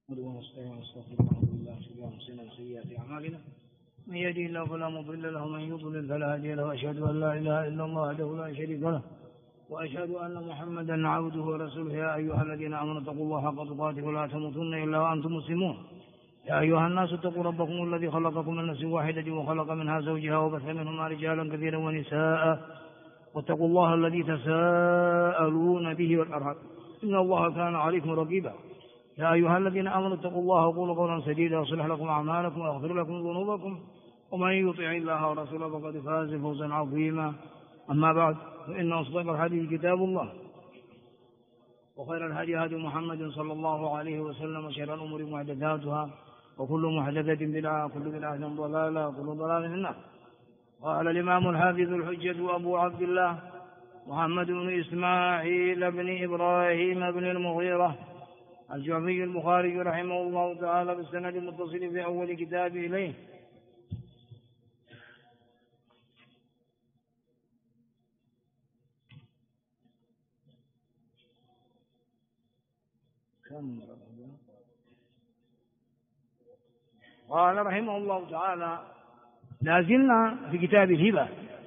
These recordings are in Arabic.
ونستعين ونستغفر الله بالله شرور انفسنا وسيئات اعمالنا من يهده الله فلا مضل له ومن يضلل فلا هادي له واشهد ان لا اله الا الله وحده لا شريك له واشهد ان محمدا عبده ورسوله. يا ايها الذين امنوا اتقوا الله حق تقاته ولا تموتن الا وانتم مسلمون. يا ايها الناس اتقوا ربكم الذي خلقكم من نفس واحده وخلق منها زوجها وبث منهما رجالا كثيرا ونساء واتقوا الله الذي تساءلون به والارحام ان الله كان عليكم رقيبا. يا أيها الذين آمنوا اتقوا الله وقولوا قولا سديدا يصلح لكم أعمالكم ويغفر لكم ذنوبكم ومن يطع الله ورسوله فقد فاز فوزا عظيما. أما بعد فإن أصدق الحديث كتاب الله وخير الهدي هدي محمد صلى الله عليه وسلم وشر الأمور محدثاتها وكل محدثة بدعة وكل بدعة ضلالة وكل ضلالة في النار. قال الإمام الحافظ الحجة أبو عبد الله محمد بن إسماعيل بن إبراهيم بن المغيرة الجعفي البخاري رحمه الله تعالى بالسند المتصل في أول كتابه إليه. قال رحمه الله تعالى: لا زلنا في كتاب الهبة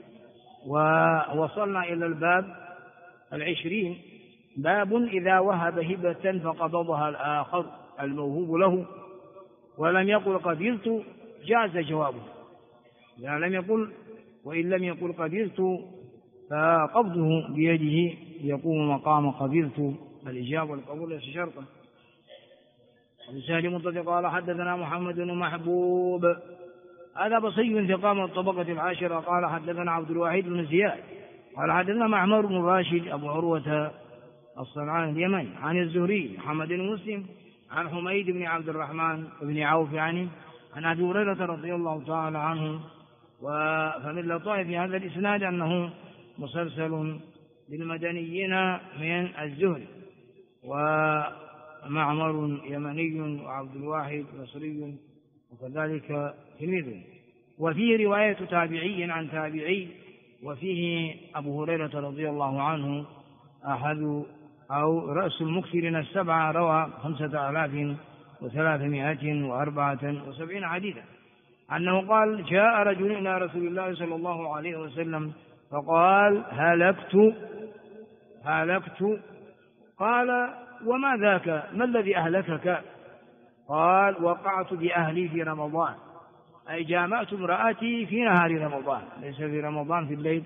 ووصلنا إلى الباب 20. باب إذا وهب هبة فقبضها الآخر الموهوب له ولم يقل قبلت جاز جوابه. يعني لم يقل وإن لم يقل قبلت فقبضه بيده يقوم مقام قبلت. الإجابة والقبول ليس شرطا. وبسهل مطلق قال حدثنا محمد بن محبوب هذا بصي في قام الطبقة العاشرة قال حدثنا عبد الواحد بن زياد قال حدثنا معمر بن راشد أبو عروة الصنعاني اليمني عن الزهري محمد بن مسلم عن حميد بن عبد الرحمن بن عوف عن أبي هريرة رضي الله تعالى عنه. فمن لطائف في هذا الإسناد أنه مسلسل للمدنيين من الزهري ومعمر يمني وعبد الواحد مصري وكذلك تلميذه. وفيه رواية تابعي عن تابعي وفيه أبو هريرة رضي الله عنه أحد أو رأس المكثرين السبعة روى 5374 حديثا أنه قال: جاء رجل إلى رسول الله صلى الله عليه وسلم فقال: هلكت. قال: وما ذاك؟ ما الذي أهلكك؟ قال: وقعت بأهلي في رمضان، أي جامعت امرأتي في نهار رمضان ليس في رمضان في الليل.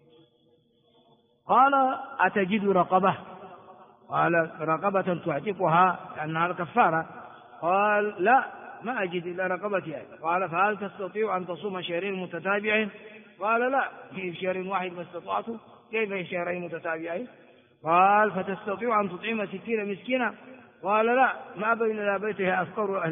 قال: أتجد رقبة؟ قال: رقبة تعتقها لأنها الكفارة. قال: لا، ما أجد إلا رقبتي. قال: فهل تستطيع أن تصوم شهرين متتابعين؟ قال: لا، في شهر واحد ما استطعت، كيف في شهرين متتابعين؟ قال: فتستطيع أن تطعم 60 مسكينا؟ قال: لا، ما بين لا بيتها أفقر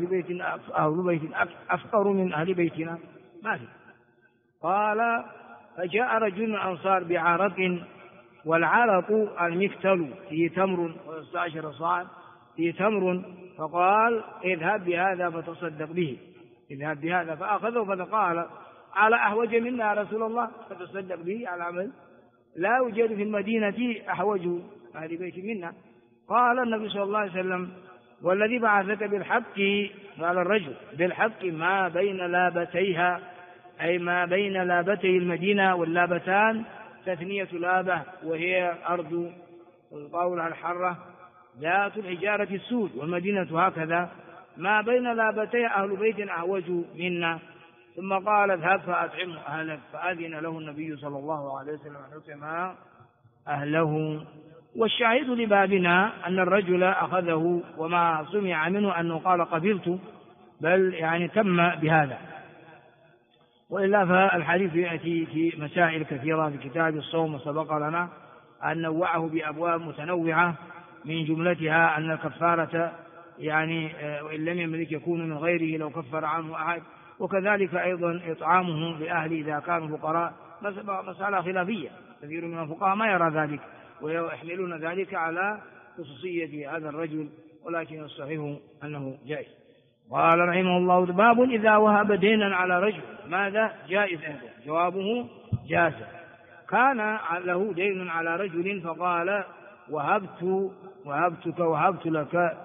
أفقر من أهل بيتنا ما في. قال: فجاء رجل من الأنصار بعرق، والعرق المكتل فيه تمر 16 صاع فيه تمر، فقال: اذهب بهذا فتصدق به. اذهب بهذا فأخذه فقال: على أحوج منا يا رسول الله فتصدق به على عمل لا يوجد في المدينة أحوج أهل بيت منا. قال النبي صلى الله عليه وسلم: والذي بعثك بالحق، قال الرجل: بالحق ما بين لابتيها، أي ما بين لابتي المدينة، واللابتان تثنية لابة وهي أرض القولة الحرة ذات الحجارة السود، والمدينة هكذا ما بين لابتي أهل بيت أحوج منا. ثم قال: اذهب فأطعم أهلك. فأذن له النبي صلى الله عليه وسلم أن يطعم أهله. والشاهد لبابنا أن الرجل أخذه وما سمع منه أنه قال قبلت، بل يعني تم بهذا. وإلا فالحديث يأتي في مسائل كثيرة في كتاب الصوم، وسبق لنا أن نوعه بأبواب متنوعة من جملتها أن الكفارة يعني وإن لم يملك يكون من غيره لو كفر عنه أحد، وكذلك أيضا إطعامه لأهله إذا كانوا فقراء، مسألة خلافية، كثير من الفقهاء ما يرى ذلك ويحملون ذلك على خصوصية هذا الرجل، ولكن الصحيح أنه جائز. قال رحمه الله: باب إذا وهب دينا على رجل ماذا؟ جائز. جوابه جاز. كان له دين على رجل فقال: وهبت لك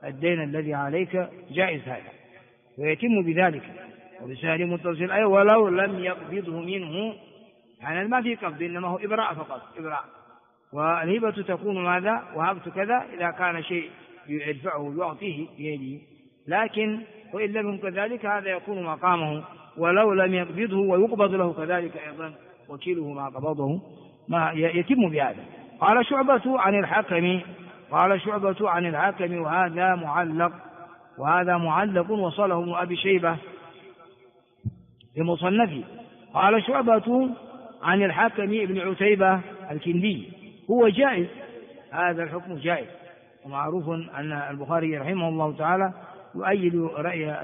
الدين الذي عليك جائز هذا، ويتم بذلك. وبسهل متصل أي ولو لم يقبضه منه، يعني ما في قبض إنما هو إبراء فقط، إبراء. والهبة تكون ماذا؟ وهبت كذا إذا كان شيء يدفعه ويعطيه بيده، لكن وإن لم يكن كذلك هذا يكون مقامه ولو لم يقبضه، ويقبض له كذلك أيضا وكيله ما قبضه، ما يتم بهذا. قال شعبة عن الحكم، قال شعبة عن الحكم وهذا معلق وصله ابن أبي شيبة في مصنفه. قال شعبة عن الحكم ابن عتيبة الكندي هو جائز، هذا الحكم جائز. ومعروف أن البخاري رحمه الله تعالى يؤيد رأيه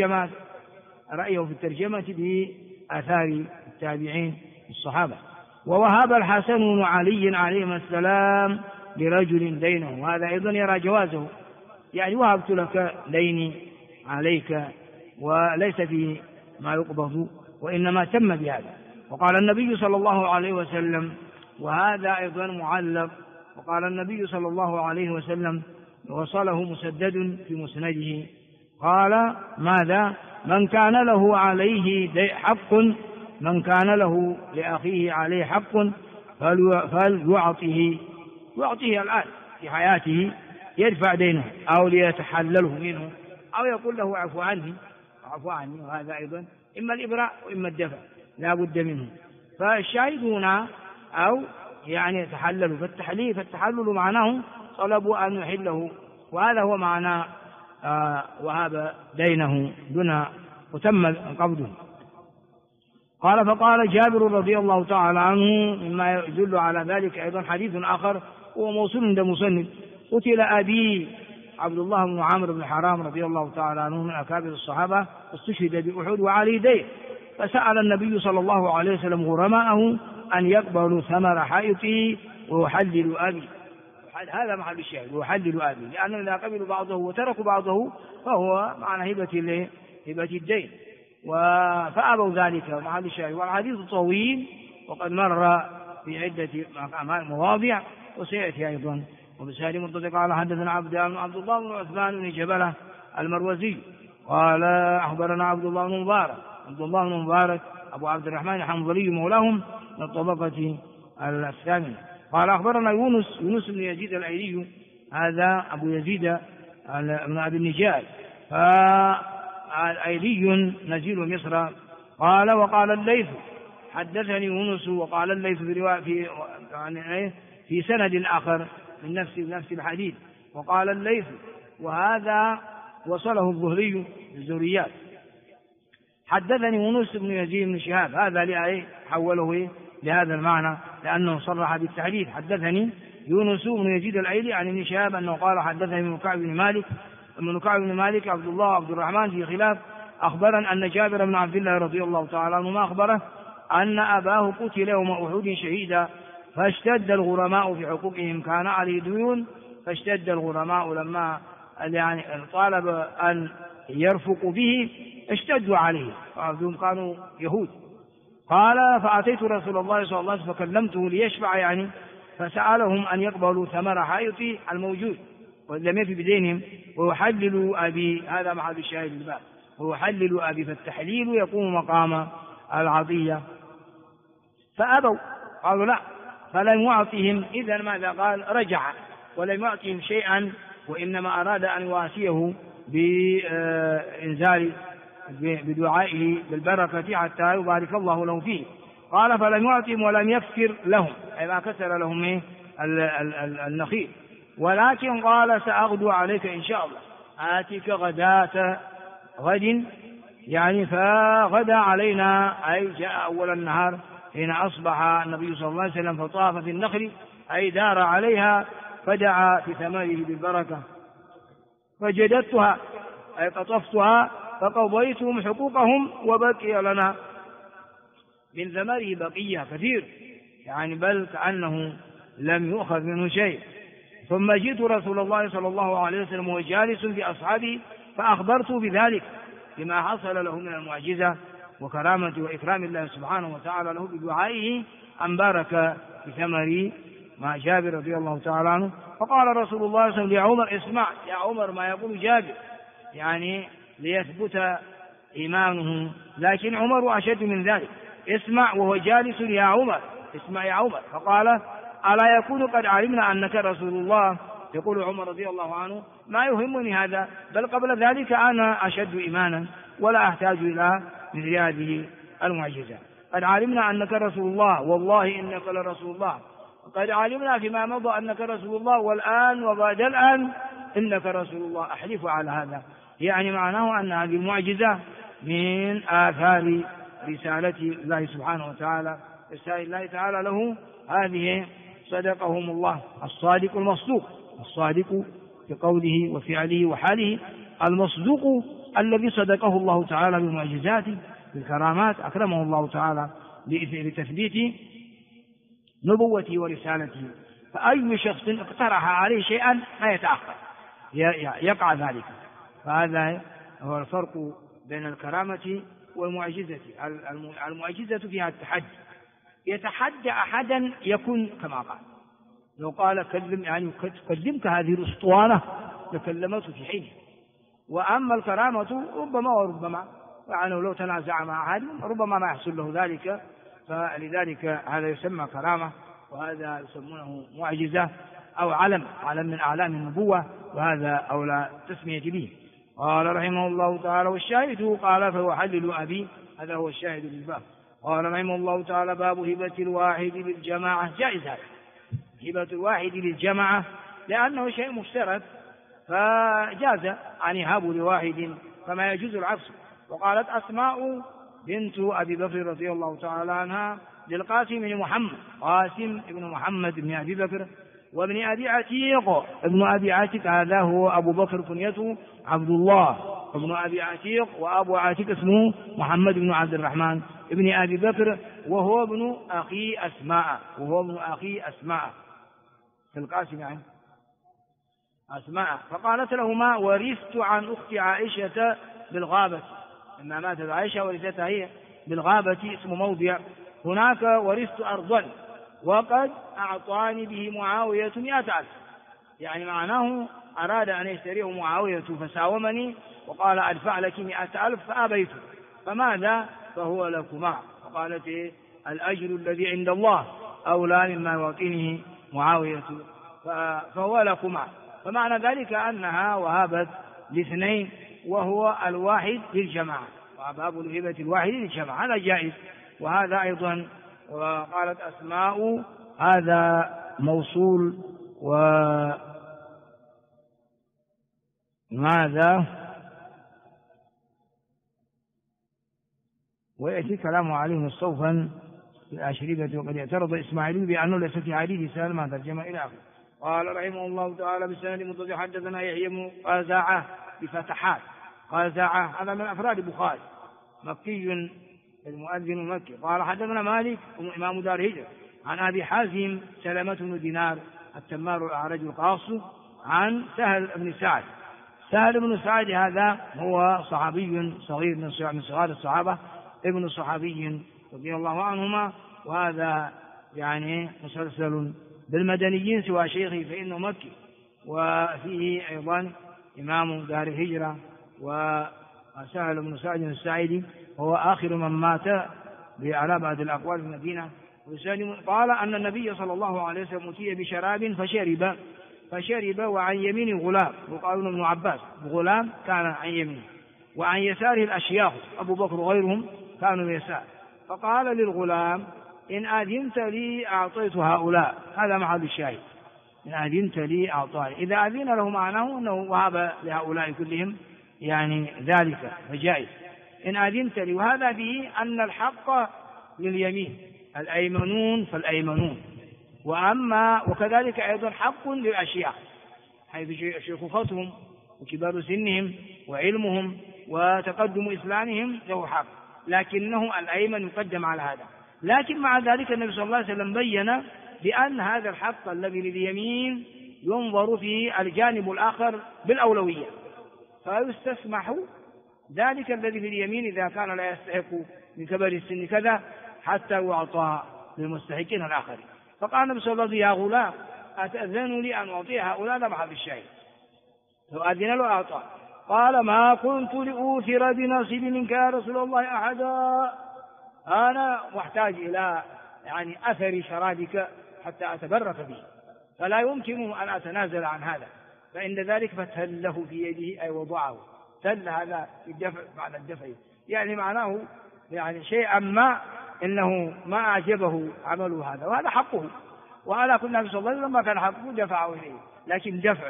في الترجمة بآثار التابعين الصحابة. ووهب الحسن بن علي عليهما السلام لرجل دينه، وهذا أيضا يرى جوازه، يعني وهبت لك ديني عليك وليس فيه ما يقبض، وإنما تم بهذا. وقال النبي صلى الله عليه وسلم، وهذا أيضا معلق، وقال النبي صلى الله عليه وسلم وصله مسدد في مسنده، قال ماذا؟ من كان له عليه حق، من كان له لأخيه عليه حق فليعطيه الآن في حياته، يدفع دينه أو ليتحلله منه أو يقول له عفو عني، وهذا أيضا إما الإبراء وإما الدفع لا بد منه. فالشاهدون أو يعني يتحللوا، فالتحلل معناه طلبوا أن يحله، وهذا هو معنى وهب دينه دون وتم قبضه. قال فقال جابر رضي الله تعالى عنه، مما يدل على ذلك أيضا حديث آخر هو موصول عند مسند، قتل أبي عبد الله بن عمرو بن حرام رضي الله تعالى عنه من أكابر الصحابة، استشهد بأحد وعليه دين، فسأل النبي صلى الله عليه وسلم غرماءه أن يقبلوا ثمر حائطه ويحلل أبي، هذا محل الشاهد، ويحلل أبي، لأنه إذا قبلوا بعضه وتركوا بعضه فهو معنى هبة الدين، فأبوا ذلك محل الشاهد. والحديث طويل وقد مر في عدة مواضع وسيأتي أيضا. وبسهل متصل قال حدثنا عبد الله بن عثمان بن جبلة المروزي قال أخبرنا عبد الله بن مبارك أبو عبد الرحمن الحنظلي مولاهم من الطبقة الثامنة قال أخبرنا يونس بن يزيد الأيلي، هذا أبو يزيد بن أبي النجال، فالأيلي نزيل مصر. قال وقال الليث حدثني يونس، وقال الليث في سند آخر من نفس الحديث، وقال الليث، وهذا وصله الزهريات. حدثني يونس بن يزيد بن شهاب، هذا حوله لهذا المعنى لأنه صرح بالتحديث. حدثني يونس بن يزيد الأيلي عن ابن شهاب أنه قال حدثني ابن كعب بن مالك عبد الله عبد الرحمن في خلاف، أخبرا أن جابر بن عبد الله رضي الله تعالى عنهما أخبره أن أباه قتل يوم أحد شهيدا، فاشتد الغرماء في حقوقهم، كان عليه ديون، فاشتد الغرماء لما طالب أن يرفقوا به اشتدوا عليه، كانوا يهود. قال فأتيت رسول الله صلى الله عليه وسلم فكلمته ليشفع، فسألهم أن يقبلوا ثمر حائطي الموجود ولم يفي بدينهم ويحللوا أبي، هذا محل الشاهد الباب، ويحللوا أبي، فالتحليل يقوم مقام العطية. فأبوا، قالوا لا، فلم يعطهم. إذن ماذا قال؟ رجع ولم يعطهم شيئا، وإنما أراد أن يواسيه بإنزال بدعائه بالبركة حتى يبارك الله له فيه. قال فلم يعطهم ولم يكسر لهم، أي ما كسر لهم النخيل، ولكن قال سأغدو عليك إن شاء الله، آتيك غداة غد، فغدا علينا، أي جاء أول النهار حين أصبح النبي صلى الله عليه وسلم فطاف في النخل، أي دار عليها، فدعا في ثمره بالبركة، فجددتها أي قطفتها، فقضيتهم حقوقهم، وبقي لنا من ثمره بقية كثير، بل كأنه لم يؤخذ منه شيء. ثم جئت رسول الله صلى الله عليه وسلم وجالس بأصحابه، فأخبرته بذلك بما حصل له من المعجزة وكرامة وإكرام الله سبحانه وتعالى له بدعائه، أن بارك في ثمر مع جابر رضي الله تعالى عنه، فقال رسول الله صلى الله عليه وسلم لعمر: اسمع يا عمر ما يقول جابر، يعني ليثبت إيمانه، لكن عمر أشد من ذلك. اسمع وهو جالس يا عمر، اسمع يا عمر. فقال: ألا يكون قد علمنا أنك رسول الله؟ يقول عمر رضي الله عنه: ما يهمني هذا، بل قبل ذلك أنا أشد إيمانا ولا أحتاج إلى مثل هذه المعجزة. قد علمنا أنك رسول الله، والله إنك لرسول الله. قد علمنا فيما مضى أنك رسول الله، والآن وبعد الآن إنك رسول الله، أحلف على هذا. يعني معناه أن هذه المعجزة من آثار رسالة الله سبحانه وتعالى، رسالة الله تعالى له، هذه صدقهم الله الصادق المصدوق، الصادق بقوله وفعله وحاله، المصدوق الذي صدقه الله تعالى بالمعجزات بالكرامات، أكرمه الله تعالى لتثبيت نبوته ورسالته. فأي شخص اقترح عليه شيئا لا يتأخر، يقع ذلك. فهذا هو الفرق بين الكرامة والمعجزة. المعجزة فيها التحدي، يتحدى أحدا يكون كما قال. لو قال كلم، يعني كلمك هذه الأسطوانة لكلمته في حينه. وأما الكرامة ربما وربما، يعني لو تنازع مع أحد ربما ما يحصل له ذلك، فلذلك هذا يسمى كرامة، وهذا يسمونه معجزة أو علم من أعلام النبوة، وهذا أولى التسمية به. قال رحمه الله تعالى: والشاهد قال فهو حلل أبي، هذا هو الشاهد بالباب. قال رحمه الله تعالى: باب هبة الواحد للجماعة. جائز هذا، هبة الواحد للجماعة، لأنه شيء مشترك، فجاز أن يهب لواحد كما يجوز العكس. وقالت أسماء بنت أبي بكر رضي الله تعالى عنها للقاسم بن محمد، قاسم بن محمد بن أبي بكر وابن أبي عتيق. ابن أبي عتيق هذا هو أبو بكر كنيته عبد الله، ابن أبي عتيق، وأبو عتيق اسمه محمد بن عبد الرحمن ابن أبي بكر، وهو ابن أخي أسماء في القاسم يعني أسماء. فقالت لهما: ورثت عن أخت عائشة بالغابة، لما ماتت عائشة ورثتها هي بالغابة، اسم موضع هناك. ورثت أرضا وقد أعطاني به معاوية 100,000، يعني معناه أراد أن يشتريه معاوية فساومني وقال: أدفع لك 100,000 فأبيت، فماذا؟ فهو لكما. فقالت: الأجر الذي عند الله أولى مما يعطينه معاوية، فهو لكما. فمعنى ذلك أنها وهبت لاثنين، وهو الواحد للجماعة، وباب الهبة الواحد للجماعة هذا جائز. وهذا أيضا، وقالت أسماء هذا موصول، وماذا؟ ويأتي كلامه عليه مستوفا في الأشربة. وقد اعترض إسماعيل بأنه ليس في حديث سالم ترجمة إلى آخره. قال رحمه الله تعالى: بالسند المتصل حدثنا يحيى بن قزاعة بفتحات، قزاعة هذا من أفراد البخاري، مكي المؤذن المكي. قال حدثنا مالك إمام دار هجرة عن أبي حازم سلمة بن دينار التمار الأعرج القاص عن سهل بن سعد. سهل بن سعد هذا هو صحابي صغير من صغار الصحابة، ابن صحابي رضي الله عنهما، وهذا يعني مسلسل بالمدنيين سوى شيخه فإنه مكي. وفيه أيضا إمام دار الهجرة وسهل بن سعد الساعدي، وهو آخر من مات على بعض الأقوال في المدينة. قال أن النبي صلى الله عليه وسلم أتي بشراب فشرب وعن يمين غلام، وقال ابن عباس غلام كان عن يمين، وعن يساره الأشياخ أبو بكر وغيرهم كانوا يسار. فقال للغلام: إن أذنت لي أعطيت هؤلاء، هذا محل الشاهد، إن أذنت لي أعطاني. إذا أذن له معناه أنه وهب لهؤلاء كلهم يعني ذلك، فجائز إن أذنت لي. وهذا به أن الحق لليمين، الأيمنون فالأيمنون. وكذلك أيضا حق للأشياخ، حيث شيخوختهم وكبار سنهم وعلمهم وتقدم إسلامهم له حق، لكنه الأيمن يقدم على هذا. لكن مع ذلك النبي صلى الله عليه وسلم بين بأن هذا الحق الذي لليمين ينظر في الجانب الآخر بالأولوية، فيستسمح ذلك الذي في اليمين إذا كان لا يستحق من كبر السن كذا حتى يعطى للمستحقين الآخرين. فقال النبي صلى الله عليه وسلم: يا غلام أتأذن لي أن أعطي هؤلاء؟ هذا محل الشاهد، لو أذن له أعطى. قال ما كنت لأوثر بنصيب منك يا رسول الله أحدا، أنا محتاج إلى يعني أثر شرابك حتى أتبرك به، فلا يمكن أن أتنازل عن هذا. فإن ذلك فتله في يده أي وضعه، تل هذا الدفع بعد الدفع، يعني معناه يعني شيئا ما إنه ما أعجبه عمله هذا، وهذا حقه، وعلى كل النبي صلى الله عليه وسلم ما كان حقه دفعه إليه، لكن دفع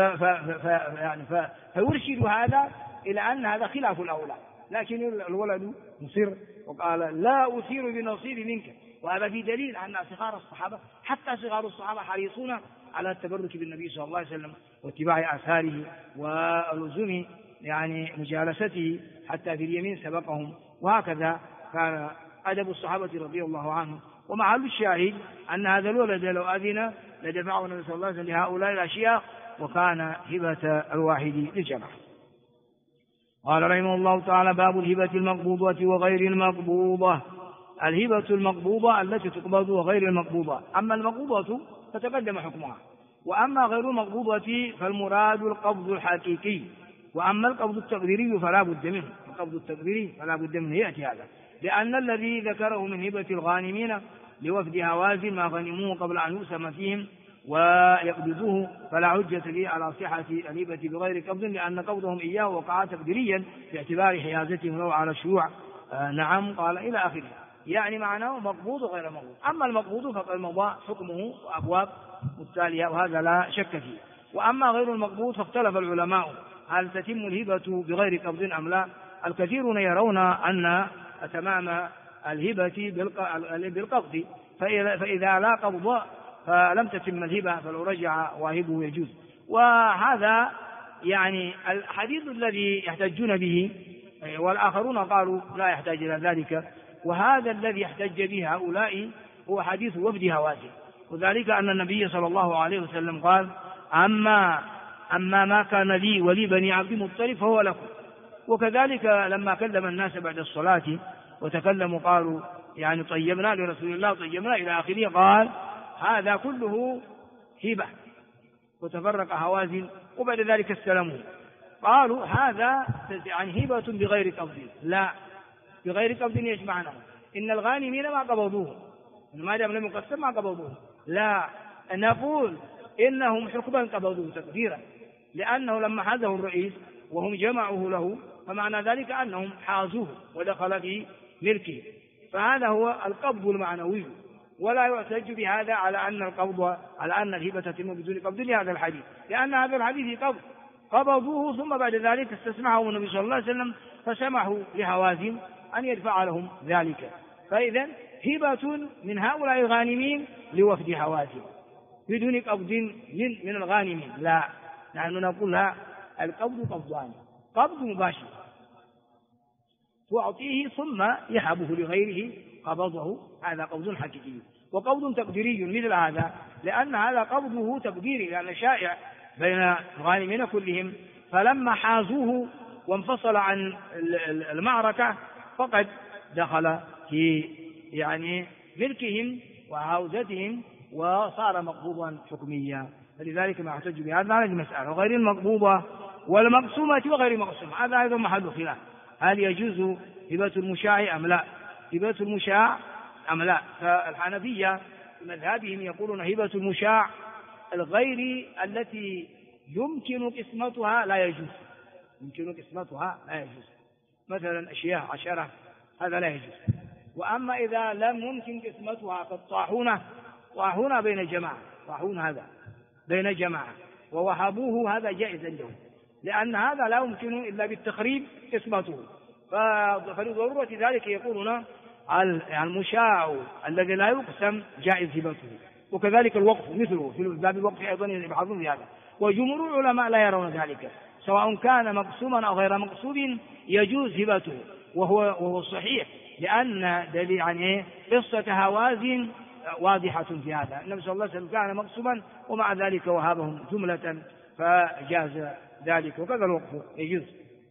فيرشد هذا إلى أن هذا خلاف الأولى. لكن الولد مصر وقال لا أثير بنصيب منك، وهذا في دليل أن صغار الصحابة حتى صغار الصحابة حريصون على التبرك بالنبي صلى الله عليه وسلم واتباع آثاره ولزوم يعني مجالسته، حتى في اليمين سبقهم، وهكذا كان أدب الصحابة رضي الله عنهم. ومحل الشاهد أن هذا الولد لو أذن لدفعه النبي صلى الله عليه وسلم لهؤلاء الأشياء، وكان هبة الواحد للجماعة. قال رحمه الله تعالى باب الهبة المقبوضة وغير المقبوضة. الهبة المقبوضة التي تقبض وغير المقبوضة، أما المقبوضة فتقدم حكمها، وأما غير المقبوضة فالمراد القبض الحقيقي، وأما القبض التقديري فلا بد منه. القبض التقديري فلا بد منه يأتي هذا، لأن الذي ذكره من هبة الغانمين لوفد هوازن ما غنموه قبل أن يؤسم فيهم ويقبضوه فلا حجة لي على صحة الهبة بغير قبض، لأن قبضهم إياه وقع تقديريا باعتبار حيازتهم له على الشيوع. نعم قال إلى آخره، يعني معناه مقبوض وغير مقبوض. أما المقبوض فقد مضى حكمه وأبواب التالية، وهذا لا شك فيه. وأما غير المقبوض فاختلف العلماء هل تتم الهبة بغير قبض أم لا. الكثيرون يرون أن تمام الهبة بالقبض، فإذا لا قبض فلم تتم الهبة، فلو رجع واهبه يجوز. وهذا يعني الحديث الذي يحتجون به، والآخرون قالوا لا يحتاج إلى ذلك، وهذا الذي يحتج به هؤلاء هو حديث وفد هوازن، وذلك أن النبي صلى الله عليه وسلم قال أما ما كان لي ولي بني عبد المطلب فهو لكم. وكذلك لما كلم الناس بعد الصلاة وتكلموا قالوا يعني طيبنا لرسول الله طيبنا إلى آخره، قال هذا كله هبة، وتفرق هوازن وبعد ذلك استلموا. قالوا هذا يعني هبة بغير قبض. لا، بغير قبض يجمعنا، إن الغانمين ما قبضوه، ما دام لم يقسم ما قبضوه. لا، نقول إنهم حكما قبضوه تقديرا، لأنه لما حازه الرئيس وهم جمعوه له فمعنى ذلك أنهم حازوه ودخل في ملكه، فهذا هو القبض المعنوي، ولا يحتج بهذا على أن الهبة تتم بدون قبض لهذا الحديث، لأن هذا الحديث قبضوه ثم بعد ذلك استسمحهم النبي صلى الله عليه وسلم فسمحوا لهوازن أن يدفع لهم ذلك. فإذا هبة من هؤلاء الغانمين لوفد هوازن بدون قبض من الغانمين. لا، نحن نقول لا، القبض قبضان، قبض مباشر تعطيه ثم يهبه لغيره قبضه، هذا قبض حقيقي، وقبض تقديري مثل هذا، لأن هذا قبضه تقديري، لأن شائع بين الغانمين كلهم، فلما حازوه وانفصل عن المعركة فقد دخل في يعني ملكهم وعودتهم وصار مقبوضا حكميا، فلذلك ما احتج بهذا المسألة. وغير المقبوضة والمقسومة وغير مقسومة هذا أيضا محل خلاف، هل يجوز هبة المشاع أم لا؟ هبة المشاع أم لا؟ فالحنفية مذهبهم يقولون هبة المشاع الغير التي يمكن قسمتها لا يجوز، يمكن قسمتها لا يجوز، مثلا أشياء 10 هذا لا يجوز. وأما إذا لم يمكن قسمتها طاحون بين جماعة، طاحون هذا بين جماعة ووهبوه هذا جائز لهم، لأن هذا لا يمكن إلا بالتخريب قسمته، فلضرورة ذلك يقولون المشاع الذي لا يقسم جائز هبته. وكذلك الوقف مثله، في باب الوقف أيضا يبحثون في هذا، وجمهور العلماء لا يرون ذلك، سواء كان مقسوما أو غير مقسوم يجوز هبته، وهو صحيح، لأن دليل يعني قصة هوازن واضحة في هذا. النبي صلى الله عليه وسلم كان مقسوما ومع ذلك وهبهم جملة فجاز ذلك، وكذا الوقف يجوز.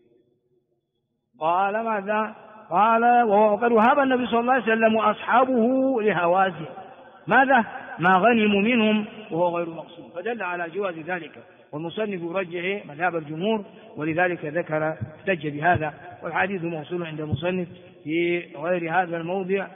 قال ماذا؟ قال وقد وهب النبي صلى الله عليه وسلم وأصحابه لهوازن ماذا؟ ما غنموا منهم وهو غير مقسوم، فدل على جواز ذلك. والمصنف يرجح مذهب الجمهور، ولذلك احتج بهذا، والحديث موصول عند المصنف في غير هذا الموضع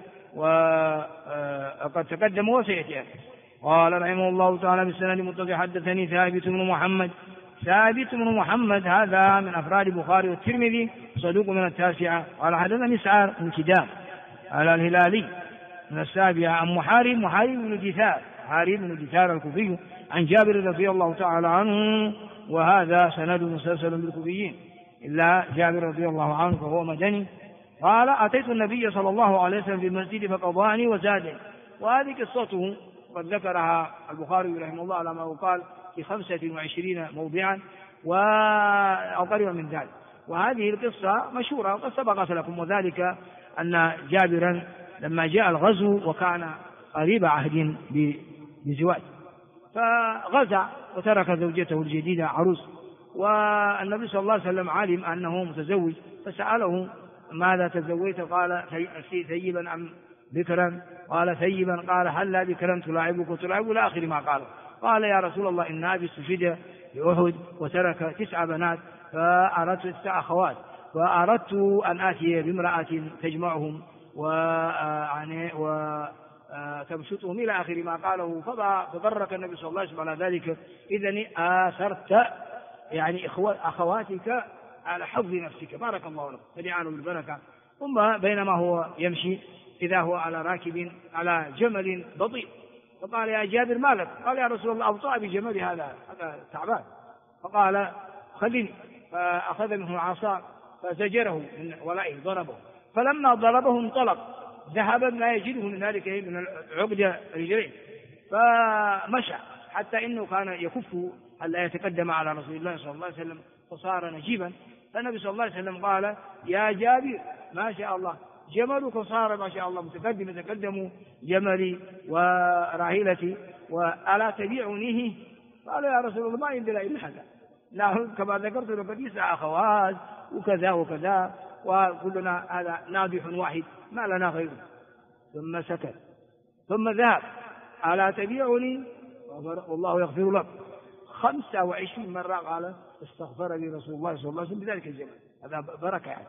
وقد تقدم وسيأتي. قال رحمه الله تعالى بالسند المتصل حدثني ثابت بن محمد هذا من أفراد البخاري والترمذي، صدوق من التاسعة. قال حدثنا مسعر بن كدام على الهلالي من السابعة عن محارب بن دثار الكوفي عن جابر رضي الله تعالى عنه، وهذا سند مسلسل بالكوفيين إلا جابر رضي الله عنه فهو مدني. قال أتيت النبي صلى الله عليه وسلم في المسجد فقضاني وزادني، وهذه قصته قد ذكرها البخاري رحمه الله على ما قال في 25 موضعا أو قريبا من ذلك. وهذه القصة مشهورة وقد سبقت لكم، وذلك أن جابرا لما جاء الغزو وكان قريب عهد بزواج، فغزا وترك زوجته الجديدة عروس، والنبي صلى الله عليه وسلم علم أنه متزوج فسأله ماذا تزوجت؟ قال ثيبا أم بكرا؟ قال ثيبا. قال هل لا بكرا تلاعبك وتلاعب إلى آخر ما قال يا رسول الله إن أبي استشهد بأحد وترك 9 بنات فأردت 9 أخوات، فأردت أن آتي بامرأة تجمعهم وتبسطهم إلى آخر ما قاله، فبرك النبي صلى الله عليه وسلم على ذلك. إذن آثرت يعني أخواتك على حظ نفسك، بارك الله لك، فدعانه بالبركة. ثم بينما هو يمشي إذا هو على راكب على جمل بطيء، فقال يا جابر ما لك؟ قال يا رسول الله أبطأ بجمل هذا تعبان. فقال خليني، فأخذ منه عصا فزجره من ورائه ضربه، فلما ضربه انطلق ذهبا لا يجده من ذلك من عقد رجليه، فمشى حتى إنه كان يكف ألا يتقدم على رسول الله صلى الله عليه وسلم، فصار نجيبا. فالنبي صلى الله عليه وسلم قال يا جابر ما شاء الله جملك صار ما شاء الله يتقدم جملي وراحلتي وألا تبيعنيه؟ قال يا رسول الله ما عندنا إلا هذا، لا كما ذكرت لك 9 أخوات وكذا وكذا وكلنا هذا ناضح واحد ما لنا غيره. ثم سكت ثم ذهب ألا تبيعني والله يغفر لك 25 مرة. قال استغفر لي رسول الله صلى الله عليه وسلم بذلك الجمل، هذا بركة يعني.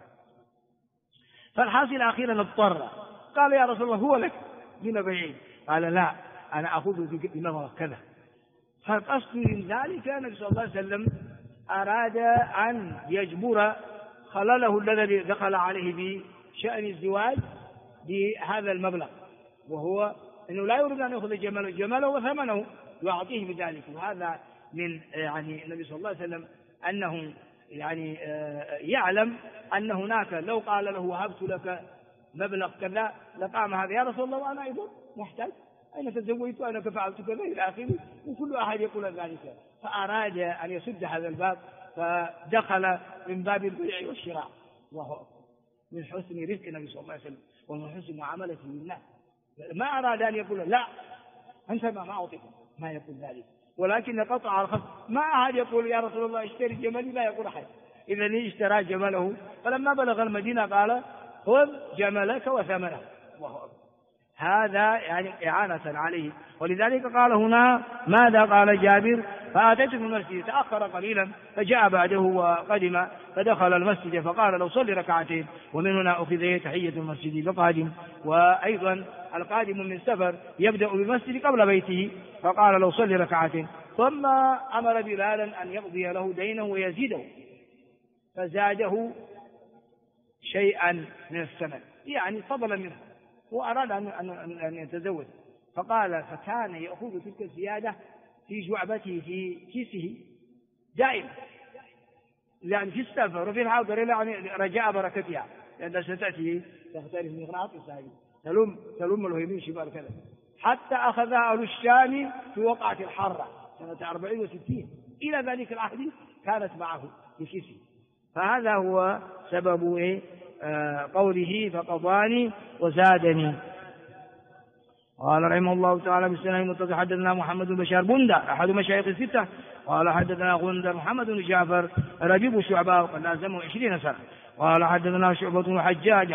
فالحاصل أخيرا اضطر، قال يا رسول الله هو لك بما بعيد؟ قال لا أنا أخذ بمبلغ كذا. فالقصد من ذلك النبي صلى الله عليه وسلم أراد أن يجبر خلله الذي دخل عليه بشأن الزواج بهذا المبلغ، وهو أنه لا يريد أن يأخذ جمله وثمنه ويعطيه بذلك. وهذا من يعني النبي صلى الله عليه وسلم أنه يعني يعلم أن هناك لو قال له وهبت لك مبلغ كذا لقام هذا يا رسول الله وأنا أيضا محتاج، أين تزوجت وأنا فعلت كذا إلى آخره، وكل أحد يقول ذلك. فأراد أن يسد هذا الباب، فدخل من باب البيع والشراء، وهو من حسن رزق النبي صلى الله عليه وسلم ومن حسن معاملته للناس. ما أراد أن يقول لا أنت ما أعطيك، ما يقول ذلك، ولكن قطع الخط. ما أحد يقول يا رسول الله اشتري جملي، لا يقول أحد. إذن اشترى جمله، فلما بلغ المدينة قال خذ جملك وثمنه، هذا يعني إعانة عليه. ولذلك قال هنا ماذا قال جابر؟ فأتيت في المسجد، تأخر قليلا فجاء بعده وقدم فدخل المسجد فقال لو صلي ركعتين. ومن هنا أخذ تحية المسجد بقادم، وأيضا القادم من سفر يبدأ بالمسجد قبل بيته، فقال لو صلي ركعتين. ثم أمر بلالا أن يقضي له دينه ويزيده، فزاده شيئا من الثمن يعني فضلا منه، وأراد أن يتزوج. فقال فكان يأخذ تلك الزيادة في جعبته في كيسه دائما، يعني في السفر وفي الحاضر يعني رجاء بركتها، لأنها ستأتي تختلف مغناطيسها تلم الهيمين شمال كذا، حتى أخذها أهل الشام في وقعة الحرة سنة 64 إلى ذلك العهد كانت معه في كيسه. فهذا هو سبب قوله فقضاني وزادني. قال رحمه الله تعالى بالسنة المتصل حدثنا محمد بن بشار بندر أحد مشايخ الستة قال حدثنا غندر محمد بن جعفر ربيب شعبة وقد لازمه 20 سنة قال حدثنا شعبة بن الحجاج عن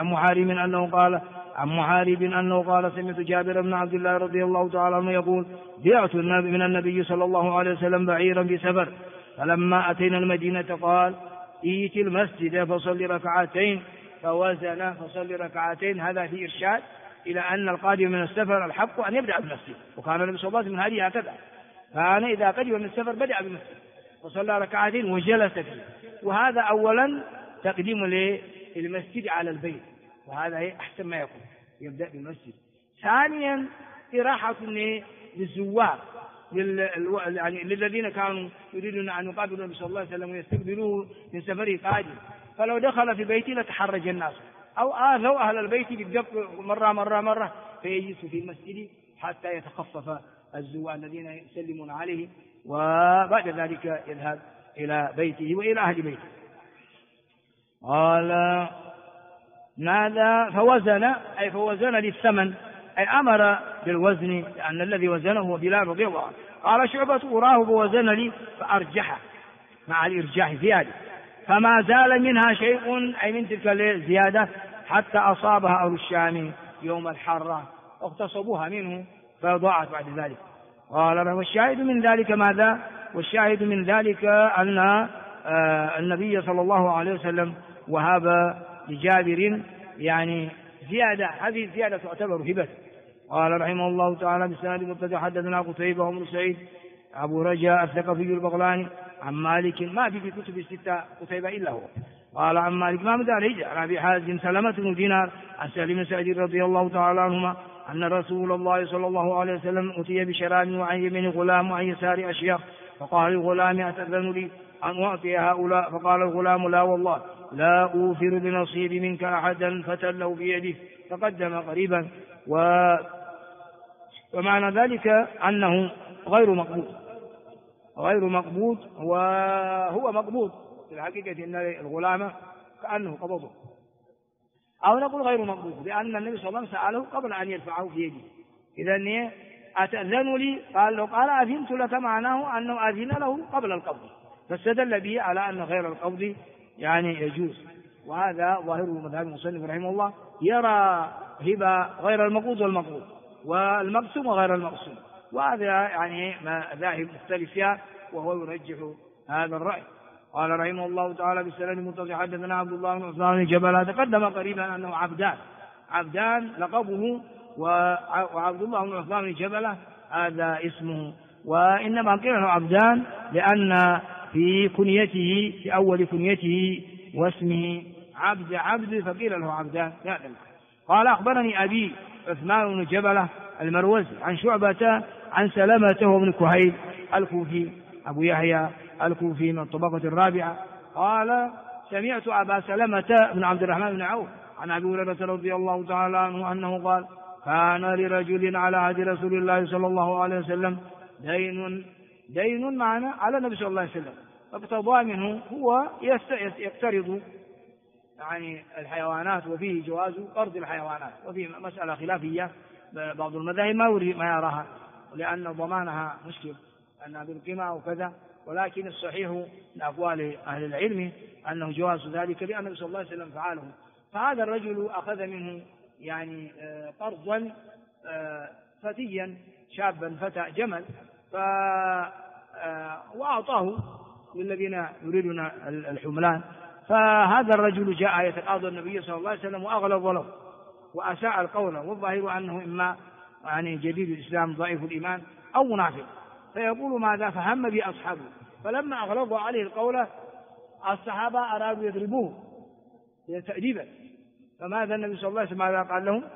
محارب أنه قال سمعت جابر بن عبد الله رضي الله تعالى عنه يقول بعت من النبي صلى الله عليه وسلم بعيرا بسفر، فلما أتينا المدينة قال ائت المسجد فصل ركعتين، فوزن فصل ركعتين. هذا في إرشاد إلى أن القادم من السفر الحق أن يبدأ بالمسجد، وكان النبي صلى الله عليه وسلم من هذه هكذا، كان إذا قدم من السفر بدأ بالمسجد وصلى ركعتين وجلس فيه. وهذا أولا تقديم للمسجد على البيت، وهذا أحسن ما يكون، يبدأ بالمسجد. ثانيا إراحة للزوار يعني للذين كانوا يريدون أن يقابلوا النبي صلى الله عليه وسلم ويستقبلوه من سفره قادم، فلو دخل في بيته لتحرج الناس أو آذوا أهل البيت بالدق مرة فيجلس في المسجد حتى يتخفف الزوار الذين يسلمون عليه، وبعد ذلك يذهب إلى بيته وإلى أهل بيته. قال ماذا فوزن للثمن، أي أمر بالوزن، لأن الذي وزنه هو بلال رضي الله عنه. قال شعبة أراه فوزن لي فأرجح مع الإرجاح زيادة، فما زال منها شيء أي من تلك الزيادة حتى أصابها أهل الشام يوم الحرة واغتصبوها منه فضاعت بعد ذلك. قال والشاهد من ذلك ماذا؟ والشاهد من ذلك أن النبي صلى الله عليه وسلم وهب لجابر يعني زيادة، هذه الزيادة تعتبر هبة. قال رحمه الله تعالى بسند مبتدأ حدثنا قتيبة وابن سعيد أبو رجاء الثقفي البغلاني عن مالك، ما في كتب الستة قتيبة إلا هو. قال عن مالك ما مدى الهجرة عن أبي حازم سلمة بن دينار عن سهل بن سعد رضي الله تعالى عنهما أن رسول الله صلى الله عليه وسلم أتي بشراب وعن يمين غلام وعن يسار أشياخ، فقال الغلام أتأذن لي أن أعطي هؤلاء؟ فقال الغلام لا والله لا أوفر بنصيب منك أحدا، فتله بيده تقدم قريبا. ومعنى ذلك أنه غير مقبوض وهو مقبوض في الحقيقة، أن الغلام كأنه قبضه، أو نقول غير مقبوض لأن النبي صلى الله عليه وسلم سأله قبل أن يرفعه في يده. إذن أتأذن لي؟ لو قال أذنت لك معناه أنه أذن له قبل القبض، فاستدل به على أن غير القبض يعني يجوز. وهذا ظاهر مذهب المصنف رحمه الله، يرى هبة غير المقبوض والمقبوض والمقسوم وغير المقسوم، وهذا يعني مذاهب مختلفة وهو يرجح هذا الرأي. قال رحمه الله تعالى بالسند المتصل حدثنا عبد الله بن عثمان جبل، تقدم قريبا أنه عبدان لقبه، وعبد الله بن عثمان جبل هذا اسمه، وإنما قيل له عبدان لأن في كنيته في أول كنيته واسمه عبد فقيل له عبدان. قال أخبرني أبي عثمان بن جبلة المروزي عن شعبة عن سلمة بن كهيل الكوفي أبو يحيى الكوفي من الطبقة الرابعة. قال سمعت أبا سلمة بن عبد الرحمن بن عوف عن أبي هريرة رضي الله تعالى عنه أنه قال كان لرجل على عهد رسول الله صلى الله عليه وسلم دين معنا على النبي صلى الله عليه وسلم، فاقتضى منه هو يقترض يعني الحيوانات، وفيه جواز قرض الحيوانات، وفيه مسألة خلافية بعض المذاهب ما يراها لأن ضمانها مشكل أنها بالقيمة وكذا، ولكن الصحيح من أقوال أهل العلم أنه جواز ذلك لأن النبي صلى الله عليه وسلم فعله. فهذا الرجل أخذ منه يعني قرضا فتيا شابا فتى جمل، وأعطاه للذين يريدون الحملان. فهذا الرجل جاء يتقاضى النبي صلى الله عليه وسلم وأغلظ له وأساء القول، والظاهر أنه إما يعني جديد الإسلام ضعيف الإيمان أو منافق، فيقول ماذا فهم بي أصحابه، فلما أغلظوا عليه القول الصحابة أرادوا يضربوه تأديبا، فماذا النبي صلى الله عليه وسلم ماذا قال لهم؟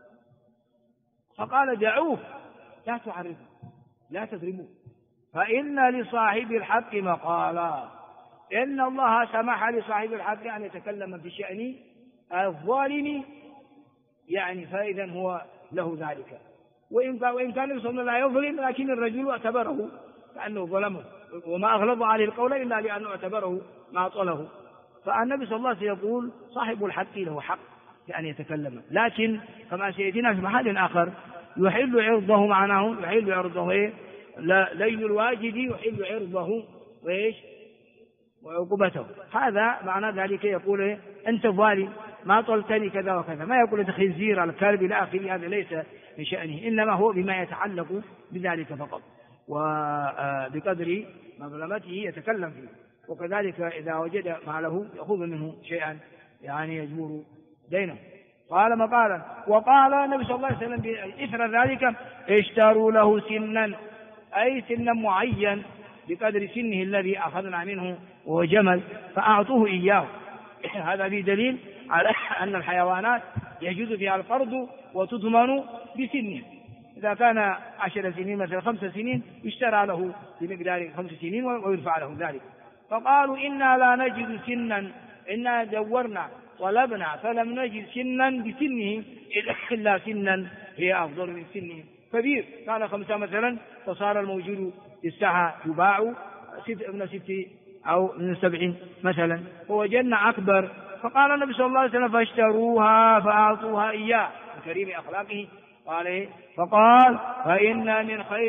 فقال دعوه لا تعرفوا لا تضربوه، فإن لصاحب الحق مقالا، إن الله سمح لصاحب الحق أن يتكلم في شأن الظالم يعني، فإذا هو له ذلك. وإن كان النبي صلى الله عليه وسلم لا يظلم، لكن الرجل اعتبره كأنه ظلمه، وما أغلظ عليه القول إلا لأنه اعتبره ما طله. فالنبي صلى الله عليه وسلم يقول صاحب الحق له حق يعني يتكلم، لكن كما سيأتينا في محل آخر يحل عرضه، معناه يحل عرضه لين الواجد يحل عرضه وإيش وعقوبته. هذا معنى ذلك يقول أنت ظالم ما طلتني كذا وكذا، ما يقول أنت خنزير الكلب إلى آخره، هذا ليس من شأنه، إنما هو بما يتعلق بذلك فقط، وبقدر مظلمته يتكلم فيه. وكذلك إذا وجد ماله يأخذ منه شيئا يعني يجبر دينه. قال مقالا. وقال النبي صلى الله عليه وسلم إثر ذلك اشتروا له سنا، أي سنا معين بقدر سنه الذي أخذنا منه وهو جمل فأعطوه إياه. هذا في دليل على أن الحيوانات يجوز فيها القرض وتضمن بسنه. إذا كان 10 سنين مثلا 5 سنين يشترى له بمقدار 5 سنين ويرفع له ذلك. فقالوا إنا لا نجد سنا، إنا دورنا طلبنا فلم نجد سنا بسنه إلا سنا هي أفضل من سنه. كبير كان 5 مثلا فصار الموجود في الساحة يباع 6 أو من 7 مثلا، ووجدنا أكبر. فقال النبي صلى الله عليه وسلم فاشتروها فأعطوها إياه من كريم أخلاقه. فقال فإن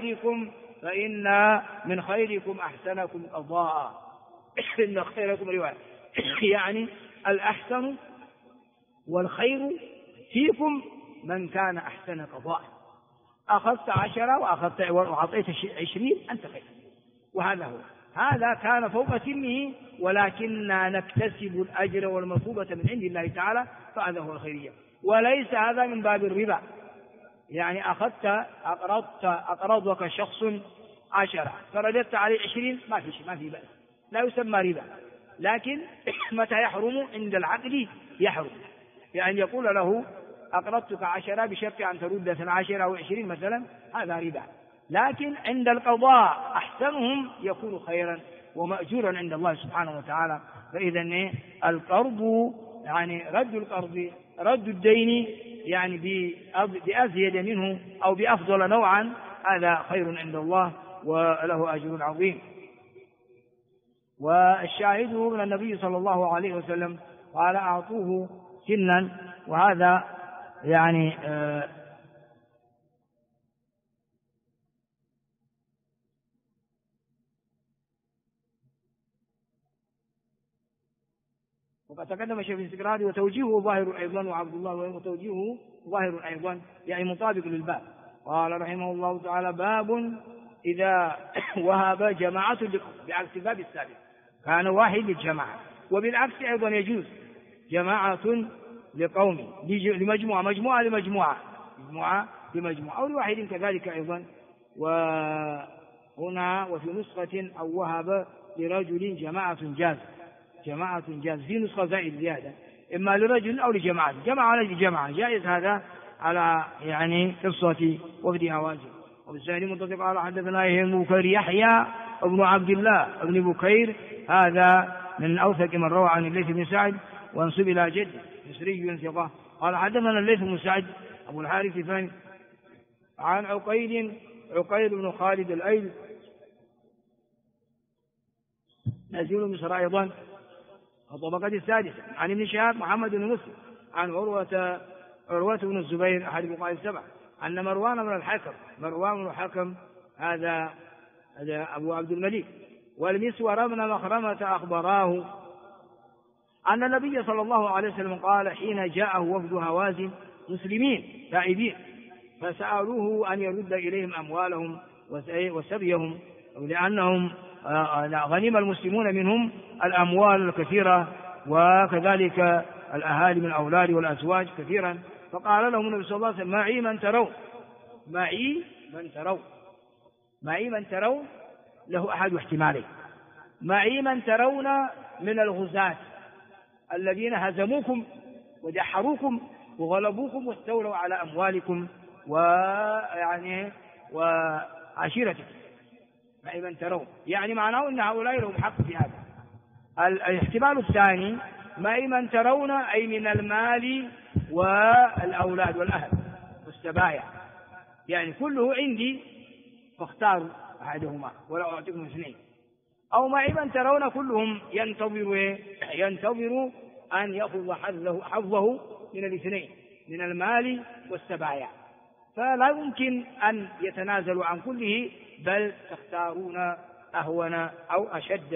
من خيركم أحسنكم قضاء. إن خيركم رواية يعني الأحسن والخير فيكم من كان أحسن قضاء. أخذت 10 وأعطيت 20 أنت خير. وهذا هو، هذا كان فوق سنه، ولكننا نكتسب الأجر والمثوبة من عند الله تعالى، فهذا هو الخيرية. وليس هذا من باب الربا، يعني أقرضك شخص 10 فرددت عليه 20 ما في شيء، ما في بأس، لا يسمى ربا. لكن متى يحرم؟ عند العقد يحرم، يعني يقول له أقرضتك 10 بشرط أن ترد 12 أو 20 مثلا، هذا ربا. لكن عند القضاء أحسنهم يكون خيرا ومأجورا عند الله سبحانه وتعالى. فإذا القرض يعني رد الدين يعني بأزيد منه أو بأفضل نوعا، هذا خير عند الله وله أجر عظيم. والشاهد من النبي صلى الله عليه وسلم قال أعطوه سنا، وهذا يعني وقد تقدم شيء في الاستقرار وتوجيهه ظاهر أيضا، وعبد الله وتوجيهه ظاهر أيضا يعني مطابق للباب. قال رحمه الله تعالى باب إذا وهب جماعة بعكس الباب السابق كان واحد للجماعة، وبالعكس أيضا يجوز جماعة لقوم لمجموعة، مجموعة لمجموعة أو لواحد كذلك أيضا. وهنا وفي نسخة أو وهب لرجل جماعة جاز في نسخة زيادة، إما لرجل أو لجماعة، جماعة جائز هذا على يعني قصة وفد هوازن. وبالسند متصل قال حدثنا يحيى ابن عبد الله ابن بكير، هذا من أوثق من روى عن الليث بن سعد وانسب إلى جد مصري ثقة. قال حدثنا الليث بن سعد أبو الحارث الثاني عن عقيل بن خالد الأيل نزيل مصر أيضا الطبقة السادسة عن ابن شهاب محمد بن مسلم عن عروة بن الزبير أحد فقهاء السبعة أن مروان بن الحكم هذا أبو عبد الملك والمسور بن مخرمة أخبراه أن النبي صلى الله عليه وسلم قال حين جاءه وفد هوازن مسلمين تائبين فسألوه أن يرد إليهم أموالهم وسبيهم، لأنهم غنم المسلمون منهم الأموال الكثيرة وكذلك الأهالي من الأولاد والأزواج كثيرا. فقال لهم النبي صلى الله عليه وسلم معي من ترون له أحد احتمالين، معي من ترون من الغزاة الذين هزموكم ودحروكم وغلبوكم واستولوا على أموالكم وعشيرتكم، معي من ترون يعني معناه أن هؤلاء لهم حق في هذا. الاحتمال الثاني معي من ترون أي من المال والأولاد والأهل والسبايا، يعني كله عندي فاختاروا أحدهما ولا أعطيكم 2. أو معي من ترون كلهم ينتظر أن يأخذ حظه من 2 من المال والسبايا، فلا يمكن أن يتنازلوا عن كله، بل تختارون أهون أو أشد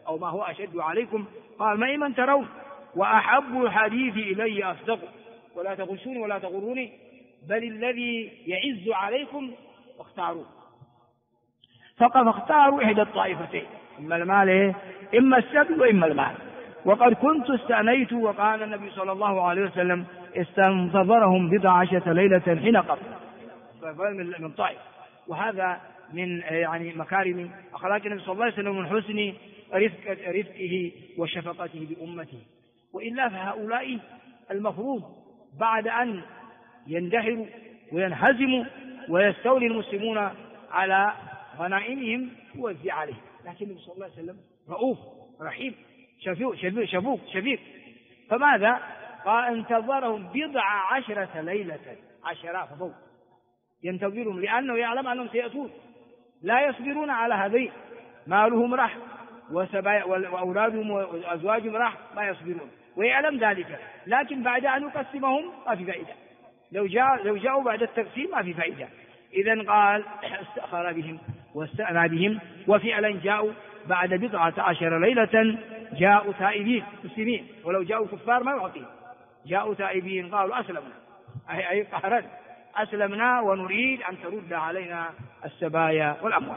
أو ما هو أشد عليكم؟ قال معي من ترون وأحب الحديث إلي أصدق ولا تغشوني ولا تغروني بل الذي يعز عليكم واختاروه. فاختاروا إحدى الطائفتين، إما المال إما السبي وإما المال. وقد كنت استأنيت، وقال النبي صلى الله عليه وسلم استنتظرهم 11 ليلة حين قبل من طائف. وهذا من يعني مكارم أخلاق النبي صلى الله عليه وسلم، من حسن رفقه وشفقته بأمته. وإلا فهؤلاء المفروض بعد أن يندحروا وينهزموا ويستولي المسلمون على غنائمهم يوزع عليهم، لكن النبي صلى الله عليه وسلم رؤوف رحيم شفيق. فماذا قال؟ انتظرهم 11 ليلة، 10 فوق ينتظرهم، لأنه يعلم أنهم سيأتون لا يصبرون على هذين، مالهم راح وأولادهم وأزواجهم راح، ما يصبرون ويعلم ذلك. لكن بعد أن يقسمهم ما في فائدة، لو جاءوا بعد التقسيم ما في فائدة. إذن قال استأخر بهم واستأنى بهم، وفعلا جاءوا بعد 11 ليلة، جاءوا تائبين مسلمين، ولو جاءوا كفار ما يعطيه، جاءوا تائبين قالوا أسلمنا، أي قهرا أسلمنا ونريد أن ترد علينا السبايا والأموال.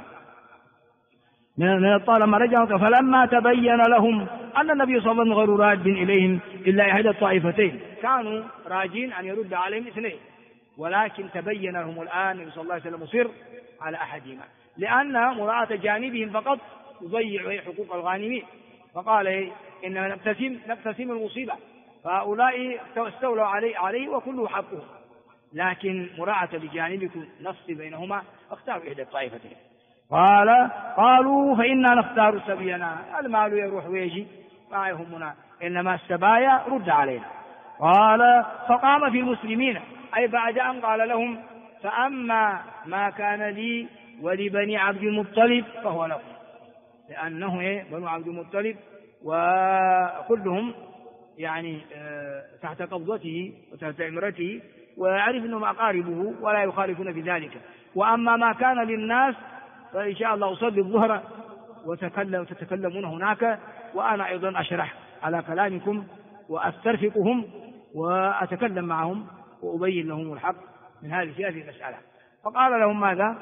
من طالما رجعوا فلما تبين لهم أن النبي صلى الله عليه وسلم غير راد إليهم إلا إحدى الطائفتين، كانوا راجين أن يرد عليهم 2، ولكن تبين لهم الآن النبي صلى الله عليه وسلم مصر على أحدهما، لأن مراعاة جانبهم فقط تضيع حقوق الغانمين. فقال إنما نقتسم المصيبة، فهؤلاء استولوا عليه وكله حقه، لكن مراعاة لجانبكم نفصل بينهما، اختاروا إحدى الطائفتين. قالوا فإنا نختار سبينا، المال يروح ويجي ما يهمنا، إنما السبايا رد علينا. قال فقام في المسلمين، أي بعد أن قال لهم فأما ما كان لي ولبني عبد المطلب فهو لكم، لأنه بنو عبد المطلب وكلهم يعني تحت قبضته وتحت إمرته، ويعرف أنهم أقاربه ولا يخالفون في ذلك. وأما ما كان للناس فإن شاء الله أصلي الظهر وتتكلمون هناك، وأنا أيضا أشرح على كلامكم وأسترفقهم وأتكلم معهم وأبين لهم الحق من هذه المسألة. فقال لهم ماذا؟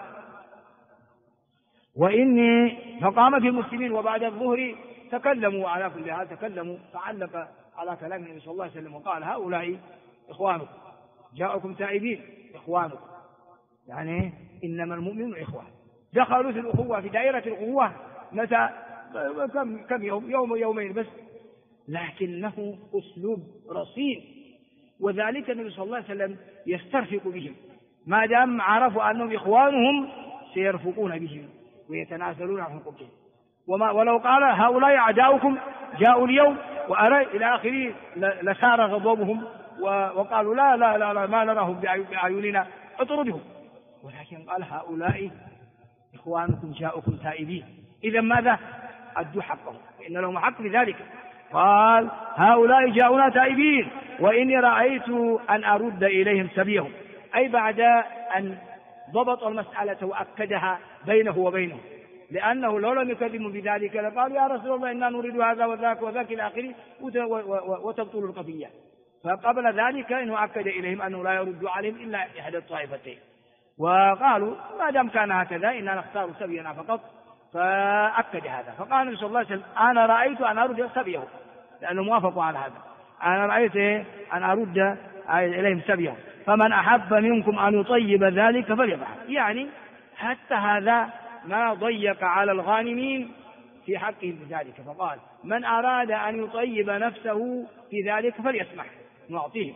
فقام في المسلمين وبعد الظهر تكلموا على كل هذا، فعلق على كلام النبي صلى الله عليه وسلم وقال هؤلاء إخوانكم جاءكم تائبين إخوانكم، يعني إنما المؤمنون إخوان. دخلوا في الأخوة في دائرة الأخوة متى كم يوم يومين بس، لكنه أسلوب رصين، وذلك النبي صلى الله عليه وسلم يسترفق بهم، ما دام عرفوا أنهم إخوانهم سيرفقون بهم ويتنازلون عن حقوقهم. ولو قال هؤلاء أعداؤكم جاءوا اليوم وأرى إلى آخره لسار غضبهم وقالوا لا لا لا, لا ما نراهم بأعيننا اطردهم، ولكن قال هؤلاء إخوانكم جاءكم تائبين، إذا ماذا؟ أدوا حقهم فإن لهم حق بذلك. قال هؤلاء جاءونا تائبين وإني رأيت أن أرد إليهم سبيهم، أي بعد أن ضبط المسألة وأكدها بينه وبينه، لأنه لو لم يكلموا بذلك لقالوا يا رسول الله إنا نريد هذا وذاك وذاك إلى آخره وتبطل القضية. فقبل ذلك إنه أكد إليهم أنه لا يرد عليهم إلا إحدى الطائفتين، وقالوا ما دام كان هكذا إنا نختار سبينا فقط، فأكد هذا. فقال النبي صلى الله عليه وسلم أنا رأيت أن أرد سبيهم، لأنه موافقوا على هذا، أنا رأيت أن أرد إليهم سبيهم، فمن أحب منكم أن يطيب ذلك فليفعل. يعني حتى هذا ما ضيق على الغانمين في حقهم بذلك، فقال من أراد أن يطيب نفسه في ذلك فليسمح نعطيه،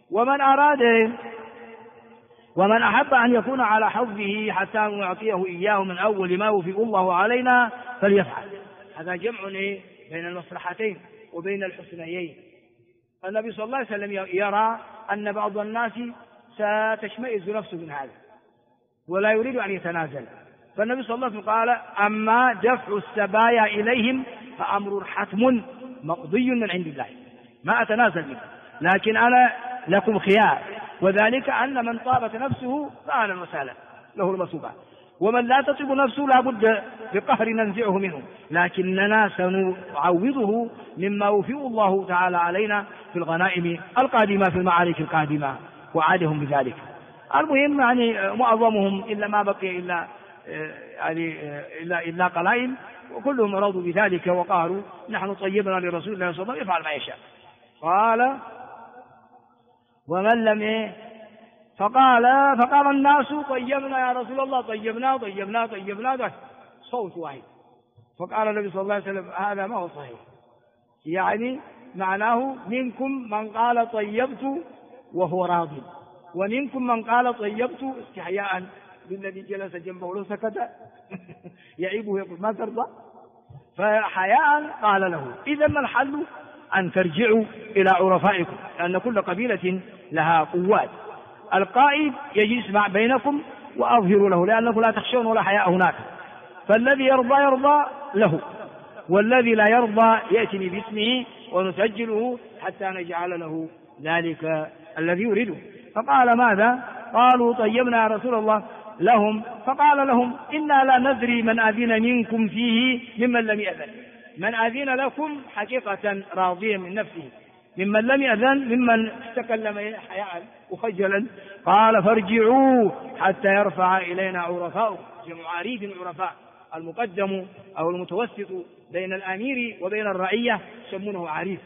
ومن أحب أن يكون على حظه حتى نعطيه إياه من أول ما وفق الله علينا فليفعل. هذا جمع بين المصلحتين وبين الحسنيين. النبي صلى الله عليه وسلم يرى أن بعض الناس ستشمئز نفسه من هذا ولا يريد أن يتنازل، فالنبي صلى الله عليه وسلم قال أما دفع السبايا إليهم فأمر حتم مقضي من عند الله، ما أتنازل منه، لكن أنا لكم خيار، وذلك أن من طابت نفسه فأهلا وسهلا له المصوبة. ومن لا تطيب نفسه لا بد بقهر ننزعه منه، لكننا سنعوضه مما يوفيه الله تعالى علينا في الغنائم القادمة في المعارك القادمة، وعادهم بذلك. المهم يعني معظمهم إلا ما بقي إلا قلائل، وكلهم رضوا بذلك وقالوا نحن طيبنا لرسول الله صلى الله عليه وسلم يفعل ما يشاء. قال ومن لم فقال الناس طيبنا يا رسول الله، طيبنا صوت واحد. فقال النبي صلى الله عليه وسلم هذا ما هو صحيح، يعني معناه منكم من قال طيبت وهو راض، ومنكم من قال طيبت استحياء بالذي جلس جنبه لو سكت يعيبه يقول ما ترضى، فحياء قال له إذا ما الحل؟ أن ترجعوا إلى عرفائكم، لأن كل قبيلة لها قوات. القائد يجلس مع بينكم وأظهروا له، لأنكم لا تخشون ولا حياء هناك، فالذي يرضى له، والذي لا يرضى يأتني باسمه ونسجله حتى نجعل له ذلك الذي يريده. فقال ماذا؟ قالوا طيبنا يا رسول الله لهم. فقال لهم إنا لا ندري من أذن منكم فيه ممن لم يأذن. من أذن لكم حقيقة راضيا من نفسه، ممن لم يأذن ممن تكلم حياء وخجلا. قال فارجعوا حتى يرفع إلينا عرفاء، جمع عريف العرفاء، المقدم أو المتوسط بين الأمير وبين الرعية يسمونه عريف.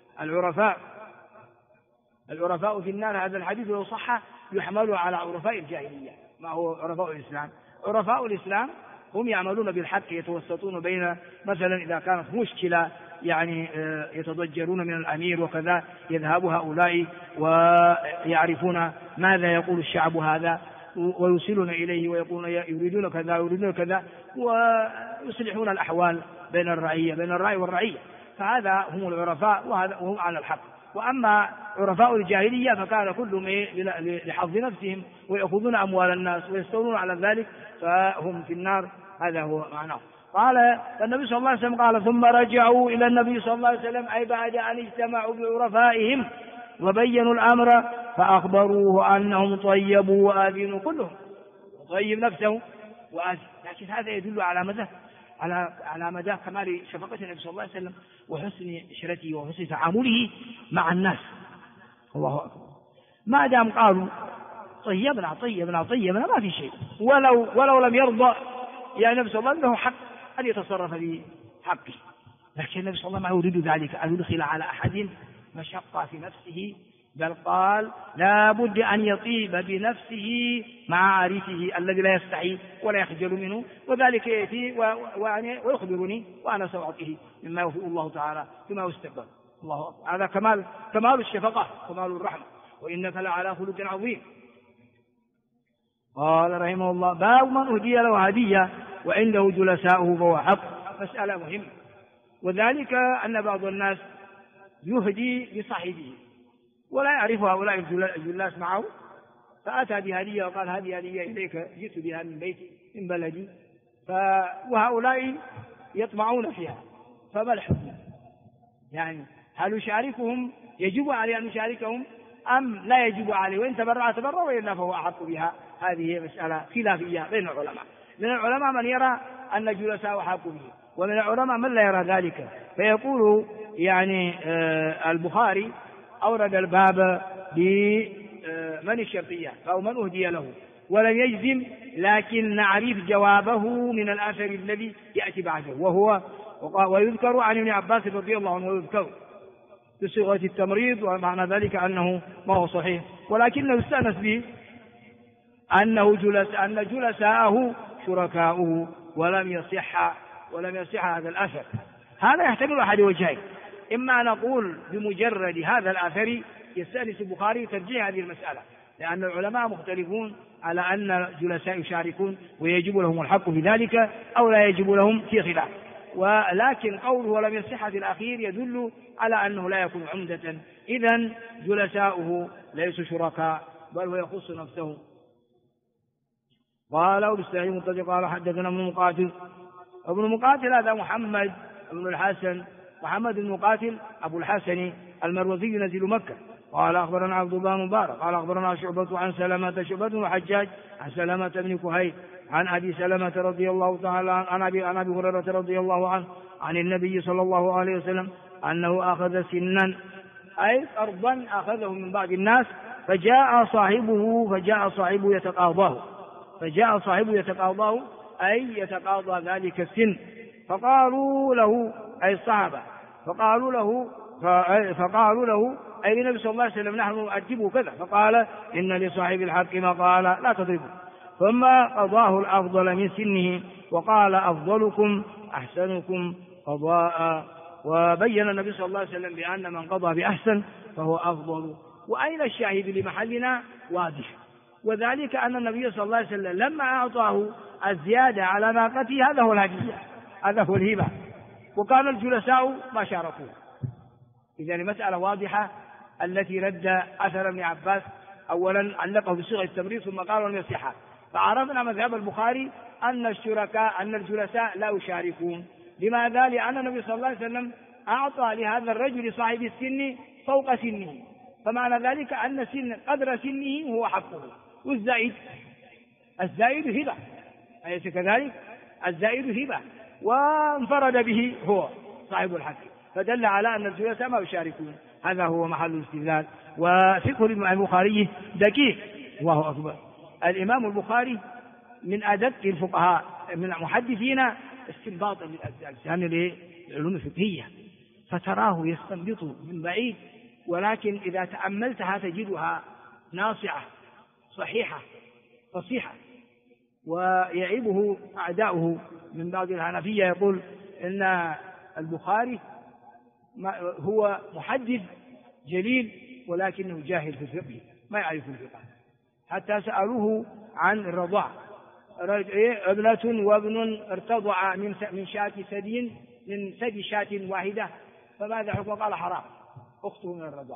العرفاء في النار، هذا الحديث لو صح يحمل على عرفاء الجاهلية، ما هو عرفاء الإسلام. عرفاء الإسلام هم يعملون بالحق، يتوسطون بين مثلا إذا كانت مشكلة يعني يتضجرون من الأمير وكذا، يذهب هؤلاء ويعرفون ماذا يقول الشعب هذا ويوصلون إليه ويقولون يريدون كذا ويريدون كذا، ويصلحون الأحوال بين الرعي والرعية. فهذا هم العرفاء وهم على الحق. وأما عرفاء الجاهلية فكان كلهم لحظ نفسهم ويأخذون أموال الناس ويستولون على ذلك، فهم في النار. هذا هو معناه. قال النبي صلى الله عليه وسلم قال ثم رجعوا إلى النبي صلى الله عليه وسلم، أي بعد أن اجتمعوا بعرفائهم وبينوا الأمر فأخبروه أنهم طيبوا وآذنوا، كلهم طيب نفسه وآذن. لكن هذا يدل على مدى كمال شفقة النبي صلى الله عليه وسلم وحسن عشرته وحسن تعامله مع الناس. الله أكبر. ما دام قالوا طيبنا ما في شيء، ولو لم يرضى يعني النبي صلى الله عليه وسلم له حق أن يتصرف في حقه، لكن النبي صلى الله عليه وسلم ما يريد ذلك أن يدخل على أحد مشقة في نفسه، بل قال لا بد أن يطيب بنفسه مع عارفه الذي لا يستحي ولا يخجل منه، وذلك يأتي ويخبرني وأنا سأعطيه مما يوفي الله تعالى فيما يستقبل. الله أكبر. هذا كمال الشفقة، كمال الرحمة، وإنك لعلى خلق عظيم. قال رحمه الله باب من أهدي له هدية وعنده جلساؤه فهو حق. مسألة مهمة، وذلك أن بعض الناس يهدي لصاحبه ولا يعرف هؤلاء الجلاس معه، فأتى بهدية وقال هذه هدية إليك، جئت بها من بيتي من بلدي، وهؤلاء يطمعون فيها، فما الحكم؟ يعني هل يشاركهم؟ يجب عليه أن يشاركهم أم لا يجب عليه؟ وإن تبرع وإلا فهو أحق بها. هذه مسألة خلافية بين العلماء. من العلماء من يرى أن جلساء أحق به، ومن العلماء من لا يرى ذلك. فيقول يعني البخاري أورد الباب بمن الشرطية أو من أهدي له، ولم يجزم، لكن نعرف جوابه من الآثر الذي يأتي بعده، ويذكر عن ابن عباس رضي الله عنه، ويذكر بصيغة التمريض، ومعنى ذلك أنه ما هو صحيح، ولكنه يستأنس به أن جلساءه شركاؤه، ولم يصح هذا الأثر. هذا يحتمل أحد وجهين: إما نقول بمجرد هذا الأثر يستأنس البخاري ترجيح هذه المسألة، لأن العلماء مختلفون على أن الجلساء يشاركون ويجب لهم الحق في ذلك أو لا يجب لهم، في خلاف. ولكن قوله ولم يصح في الأخير يدل على أنه لا يكون عمدة، إذن جلساؤه ليسوا شركاء بل هو يخص نفسه. قال وبالسعيد متفق. قال حدثنا ابن مقاتل هذا محمد بن الحسن، محمد بن مقاتل أبو الحسن المروزي نزيل مكة، قال أخبرنا عبد الله مبارك قال أخبرنا شعبة عن سلمة شعبة وحجاج عن سلمة بن كهيل عن أبي سلمة رضي الله تعالى عن أبي هريرة رضي الله عنه عن النبي صلى الله عليه وسلم أنه أخذ سنا أي قرضا أخذه من بعض الناس فجاء صاحبه يتقاضاه أي يتقاضى ذلك السن. فقالوا له أي الصحابة فقالوا له أي النبي صلى الله عليه وسلم نحن نؤدبه كذا. فقال إن لصاحب الحق ما قال لا تضربه. ثم قضاه الأفضل من سنه وقال أفضلكم أحسنكم قضاء. وبين النبي صلى الله عليه وسلم بأن من قضى بأحسن فهو أفضل. وأين الشاهد لمحلنا واضح، وذلك أن النبي صلى الله عليه وسلم لما أعطاه الزيادة على ناقته هذا هو الهدية، هذا هو الهبة، وكان الجلساء ما شاركوه. إذا المسألة واضحة التي رد أثر ابن عباس أولا علقه بصيغة التمريض ثم قالوا أن يصح. فعرفنا مذهب البخاري أن الجلساء لا يشاركون. لماذا؟ لأن النبي صلى الله عليه وسلم أعطى لهذا الرجل صاحب السن فوق سنه، فمعنى ذلك أن قدر سنه هو حقه، والزائد هبة، أليس كذلك؟ الزائد هبة وانفرد به هو صاحب الحق، فدل على أن الجلساء ما يشاركون. هذا هو محل الاستدلال. وفقه البخاري دقيق، الله أكبر. الإمام البخاري من أدق الفقهاء من المحدثين استنباطا للأجزاء العلوم الفقهية، فتراه يستنبط من بعيد، ولكن إذا تأملتها تجدها ناصعة صحيحة فصيحة. ويعيبه أعداؤه من بعض الحنفية يقول إن البخاري هو محدث جليل ولكنه جاهل في الفقه، ما يعرف الفقه. حتى سألوه عن الرضاع، ابنة وابن ارتضع من شاة ثدي من ثدي شاة واحدة فماذا حكم؟ قال حرام، أخته من الرضاع.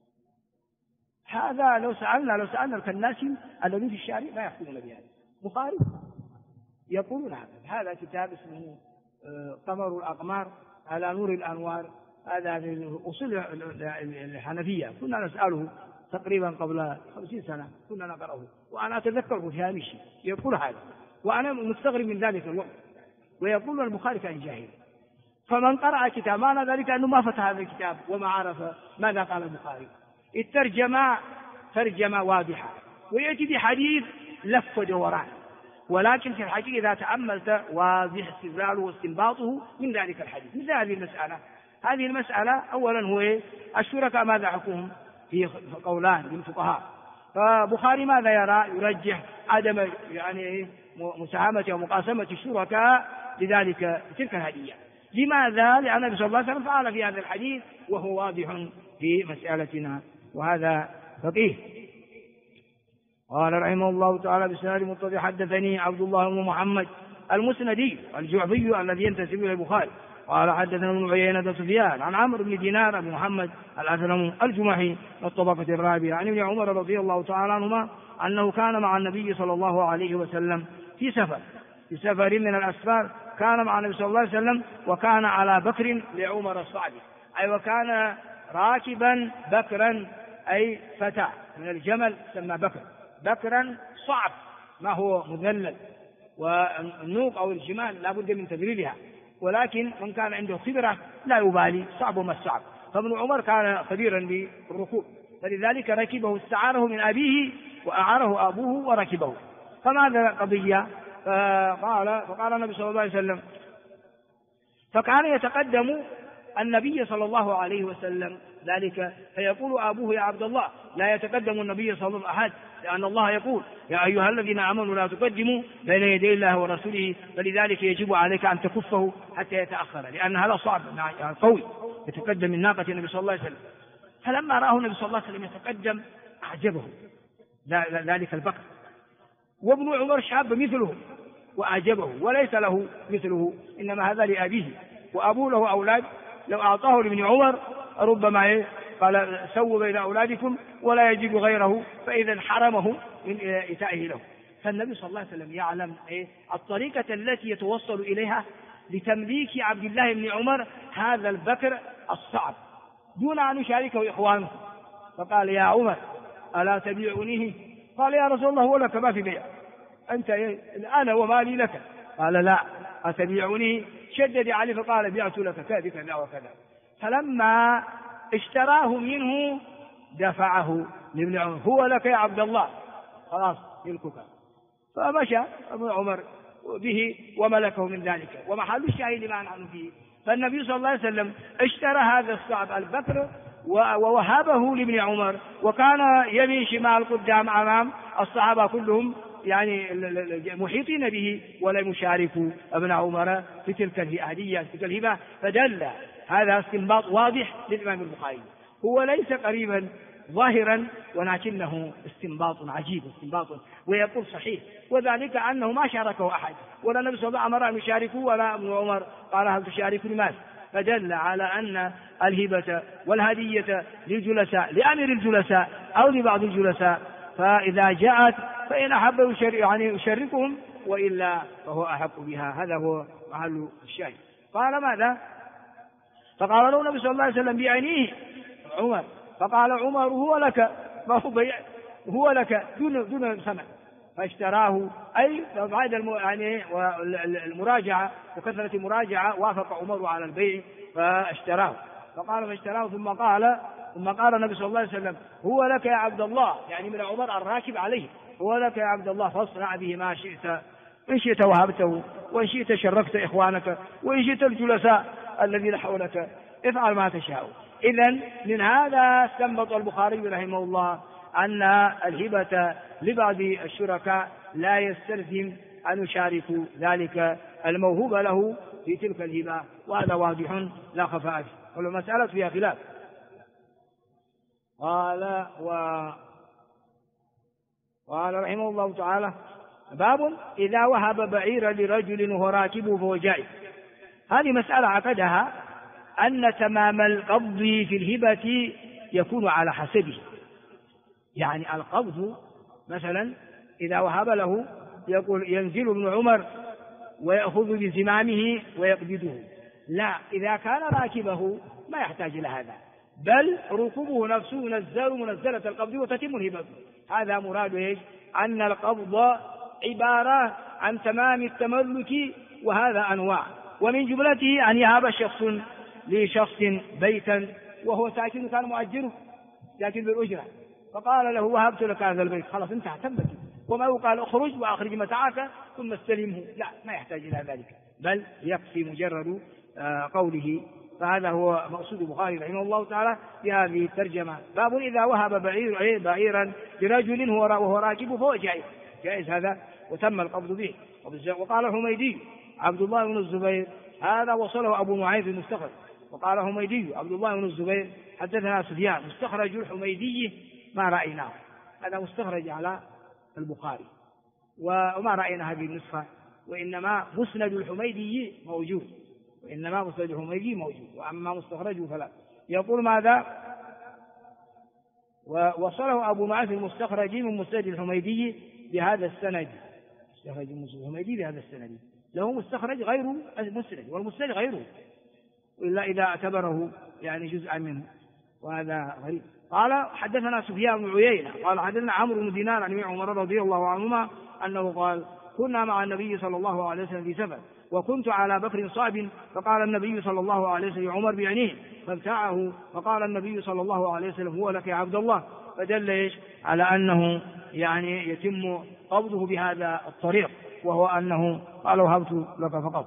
هذا لو سألنا الكناس الذين في الشارع لا يحكمون بهذا. البخاري يقولون هذا كتاب اسمه قمر الأقمار على نور الأنوار، هذا من أصول الحنفية. كنا نسأله تقريبا قبل 50 سنة كنا نقرأه، وأنا أتذكره في هامشي يقول هذا، وأنا مستغرب من ذلك الوقت. ويقول البخاري كان جاهل. فمن قرأ كتاب معنى ذلك أنه ما فتح هذا الكتاب وما عرف ماذا قال البخاري. الترجمة ترجمة واضحة، ويأتي بحديث لف ودوران، ولكن في الحقيقة إذا تأملت واضح استدلاله واستنباطه من ذلك الحديث. مثل هذه المسألة أولا هو الشركاء ماذا حكمهم؟ في قولان للفقهاء. فبخاري ماذا يرى؟ يرجح عدم مساهمة ومقاسمة الشركاء لذلك تلك الهدية. لماذا؟ لأن النبي صلى الله عليه وسلم فعل في هذا الحديث وهو واضح في مسألتنا، وهذا فقيه. قال رحمه الله تعالى بسناد متصل حدثني عبد الله بن محمد المسندي الجعفي الذي ينتسب إلى البخاري قال حدثنا ابن عيينة سفيان عن عمرو بن دينار بن محمد الأسلم الجمحي الطبقة الرابعة عن ابن عمر رضي الله تعالى عنهما أنه كان مع النبي صلى الله عليه وسلم في سفر من الأسفار، كان مع النبي صلى الله عليه وسلم وكان على بكر لعمر الصعب، أي وكان راكبا بكرا أي فتى من الجمل سمى بكرا صعب ما هو مذلل، والنوق أو الجمال لا بد من تدريبها، ولكن من كان عنده خبرة لا يبالي صعب ما الصعب. فابن عمر كان خبيرا بالركوب، فلذلك ركبه استعاره من أبيه وأعاره أبوه وركبه. فماذا قضية؟ فقال النبي صلى الله عليه وسلم، فكان يتقدم النبي صلى الله عليه وسلم ذلك، فيقول أبوه يا عبد الله لا يتقدم النبي صلى الله عليه وسلم أحد، لأن الله يقول يا أيها الذين آمنوا لا تقدموا بين يدي الله ورسوله، فلذلك يجب عليك أن تكفه حتى يتأخر، لأن هذا صعب قوي يتقدم من ناقة النبي صلى الله عليه وسلم. فلما رآه النبي صلى الله عليه وسلم يتقدم أعجبه ذلك البكر، وابن عمر شاب مثله وأعجبه وليس له مثله، إنما هذا لأبيه، وأبوه له أولاد لو أعطاه لابن عمر ربما قال سووا بين أولادكم ولا يجد غيره، فإذا حرمه من إيتائه له. فالنبي صلى الله عليه وسلم يعلم الطريقة التي يتوصل إليها لتمليك عبد الله بن عمر هذا البكر الصعب دون أن يشاركه إخوانه، فقال يا عمر ألا تبيعنيه؟ قال يا رسول الله هو لك ما في بيع، أنت أنا ومالي لك. قال لا أتبيعنيه؟ شدد عليه فقال بعت لك كذا وكذا. فلما اشتراه منه دفعه لابن عمر، هو لك يا عبد الله، خلاص ملكك. فمشى ابن عمر به وملكه من ذلك. ومحل الشاهد ما نحن فيه، فالنبي صلى الله عليه وسلم اشترى هذا الصعب البكر ووهبه لابن عمر، وكان يمين شمال قدام أمام الصحابة كلهم يعني محيطين به ولم يشاركوا ابن عمر في تلك الهدية في تلك الهبة. فدل هذا استنباط واضح للإمام البخاري، هو ليس قريبا ظاهرا ولكنه استنباط عجيب استنباط ويقول صحيح، وذلك أنه ما شاركه أحد، ولا النبي صلى الله عليه وسلم أمر أن يشاركوا ولا ابن عمر قال هل تشاركني مال. فدل على أن الهبة والهدية للجلساء لأمير الجلساء أو لبعض الجلساء، فإذا جاءت فإن أحب يشاركهم وإلا فهو أحق بها. هذا هو محل الشاهد. قال ماذا؟ فقال له النبي صلى الله عليه وسلم بعينيه عمر، فقال عمر هو لك، ما هو بيع، هو لك دون ثمن. فاشتراه أي بعد المراجعة وكثرة المراجعة وافق عمر على البيع فاشتراه. فاشتراه ثم قال النبي صلى الله عليه وسلم هو لك يا عبد الله، يعني من عمر الراكب عليه، هو لك يا عبد الله فاصنع به ما شئت، إن شئت وهبته، وإن شئت شركت إخوانك، وإن شئت الجلساء الذين حولك، افعل ما تشاء. إذن من هذا استنبط البخاري رحمه الله أن الهبة لبعض الشركاء لا يستلزم أن يشاركوا ذلك الموهوب له في تلك الهبة، وهذا واضح لا خفاء فيه، والمسألة فيها خلاف. قال رحمه الله تعالى باب إذا وهب بعيرا لرجل وهو راكبه فهو جائز. هذه مسألة عقدها أن تمام القبض في الهبة يكون على حسبه، يعني القبض مثلا إذا وهب له يقول ينزل ابن عمر ويأخذ بزمامه ويقبضه، لا، إذا كان راكبه ما يحتاج إلى هذا، بل ركوبه نفسه منزلة القبض وتتم الهبة. هذا مراد إيش؟ أن القبض عبارة عن تمام التملك، وهذا أنواع، ومن جملته أن يهب شخص لشخص بيتا وهو ساكن كان مؤجره ساكن بالأجرة، فقال له وهبت لك هذا البيت، خلاص انتهى تملك، وما يقال اخرج وأخرج متاعك ثم استلمه، لا، ما يحتاج إلى ذلك، بل يكفي مجرد قوله. فهذا هو مقصود البخاري رحمه الله تعالى بهذه الترجمة. باب إذا وهب بعيرا لرجل وهو راكبه فهو جائز هذا وتم القبض به. وقال حميدي عبد الله بن الزبير، هذا وصله أبو معاذ المستخرج. وقال حميدي عبد الله بن الزبير حدثنا سفيان، مستخرج الحميدي ما رأيناه، هذا مستخرج على البخاري وما رأينا هذه النسخة، وإنما مسند الحميدي موجود، وأما مستخرجه فلا. يقول ماذا؟ ووصله أبو معاذ المستخرج من مسند الحميدي بهذا السند، مستخرج الحميدي بهذا السند، له مستخرج غير المسند، والمسند غيره إلا إذا اعتبره يعني جزءا منه، وهذا غريب. قال حدثنا سفيان بن عيينة قال حدثنا عمرو بن دينار عن ابن عمر رضي الله عنهما أنه قال كنا مع النبي صلى الله عليه وسلم في سفر وكنت على بكر صعب، فقال النبي صلى الله عليه وسلم عمر بعينيه فابتاعه، فقال النبي صلى الله عليه وسلم هو لك يا عبد الله، فدل على أنه يعني يتم قبضه بهذا الطريق، وهو أنه قال وهبت لك فقط.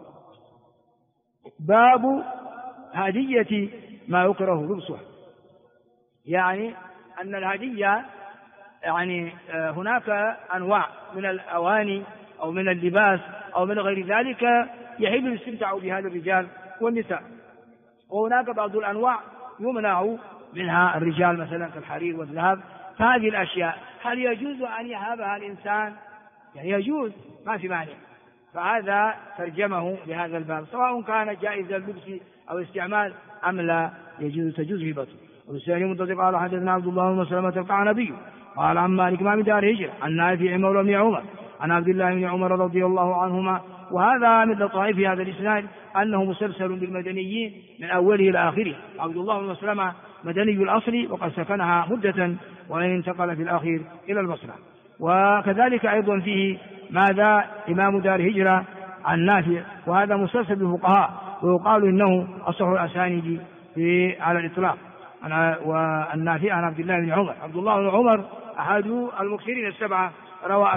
باب هدية ما يكره لبسه، يعني أن الهدية يعني هناك أنواع من الأواني أو من اللباس أو من غير ذلك يحل الاستمتاع بها للرجال والنساء، وهناك بعض الأنواع يمنع منها الرجال مثلا كالحرير والذهب. فهذه الأشياء هل يجوز أن يهبها الإنسان؟ يعني يجوز، ما في مانع. فهذا ترجمه لهذا الباب، سواء كان جائز اللبس أو استعمال أم لا تجوز هبته. والثاني متصل قال حدثنا عبد الله بن مسلمة قال نبي قال عن مالك ما من دار هجرة عن نافع مولى بن عمر عن عبد الله بن عمر رضي الله عنهما. وهذا مثل طائف هذا الإسناد أنه مسلسل بالمدنيين من أوله إلى آخره. عبد الله بن مسلمة مدني الأصل وقد سكنها مدة، وإن انتقل في الأخير إلى البصرة. وكذلك أيضا فيه ماذا إمام دار هجرة عن نافع، وهذا مسلسل بالفقهاء، ويقال إنه أصح الأسانيد على الإطلاق. والنافع عن عبد الله بن عمر. عبد الله بن عمر أحد المكثرين السبعة، روى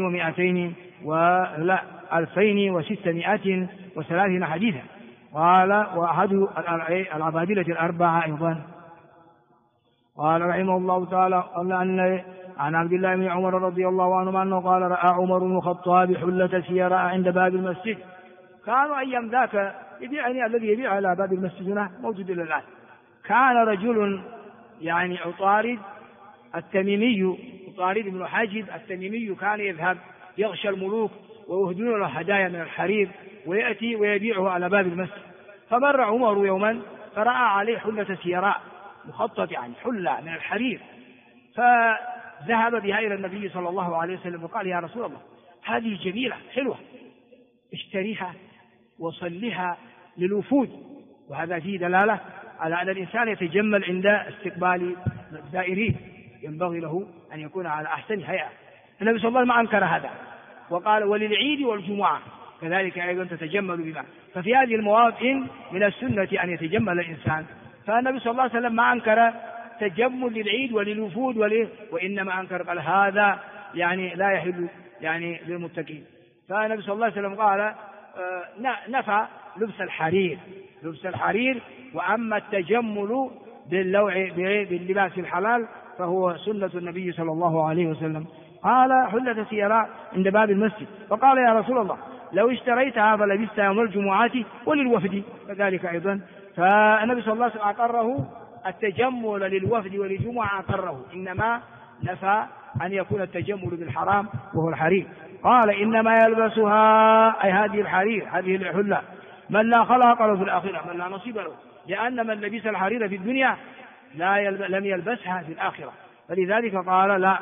2630 حديثا. قال وأحد العبادلة الأربعة أيضا. قال رحمه الله تعالى عن عبد الله بن عمر رضي الله عنه أنه قال رأى عمر بن الخطاب حلة سيراء عند باب المسجد. كانوا أيام ذاك يبيعني الذي يبيع على باب المسجد هنا موجود إلى الآن. كان رجل يعني عطارد التميمي، عطارد بن حاجب التميمي، كان يذهب يغشى الملوك ويهدون له هدايا من الحرير ويأتي ويبيعه على باب المسجد. فمر عمر يوما فرأى عليه حلة سيراء مخطط، يعني حلة من الحرير، فذهب بها إلى النبي صلى الله عليه وسلم وقال يا رسول الله هذه جميلة حلوة، اشتريها وصلها للوفود. وهذا فيه دلالة على أن الإنسان يتجمل عند استقبال الزائرين، ينبغي له أن يكون على أحسن هيئة. النبي صلى الله عليه وسلم ما أنكر هذا، وقال وللعيد والجمعة كذلك أيضا تتجمل بما. ففي هذه المواطن من السنة أن يتجمل الإنسان، فالنبي صلى الله عليه وسلم ما أنكر تجمل للعيد وللوفود وإنما أنكر قال هذا يعني لا يحل يعني للمتقين. فالنبي صلى الله عليه وسلم قال نفى لبس الحرير. وأما التجمل باللباس الحلال فهو سنة النبي صلى الله عليه وسلم. قال حلة سيراء عند باب المسجد. فقال يا رسول الله لو اشتريتها فلبستها يوم الجمعة وللوفد كذلك أيضا. فالنبي صلى الله عليه وسلم أقره التجمل للوفد وللجمعة، أقره، إنما نفى أن يكون التجمل بالحرام وهو الحرير. قال إنما يلبسها أي هذه الحرير، هذه الحلة، من لا خلق له في الآخرة، من لا نصيب له، لأن من لبس الحرير في الدنيا لم يلبسها في الآخرة. فلذلك قال لا،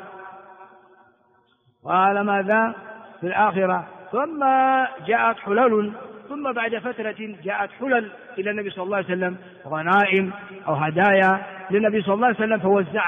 قال ماذا في الآخرة. ثم جاءت حلل، ثم بعد فترة جاءت حلل إلى النبي صلى الله عليه وسلم، غنائم أو هدايا للنبي صلى الله عليه وسلم،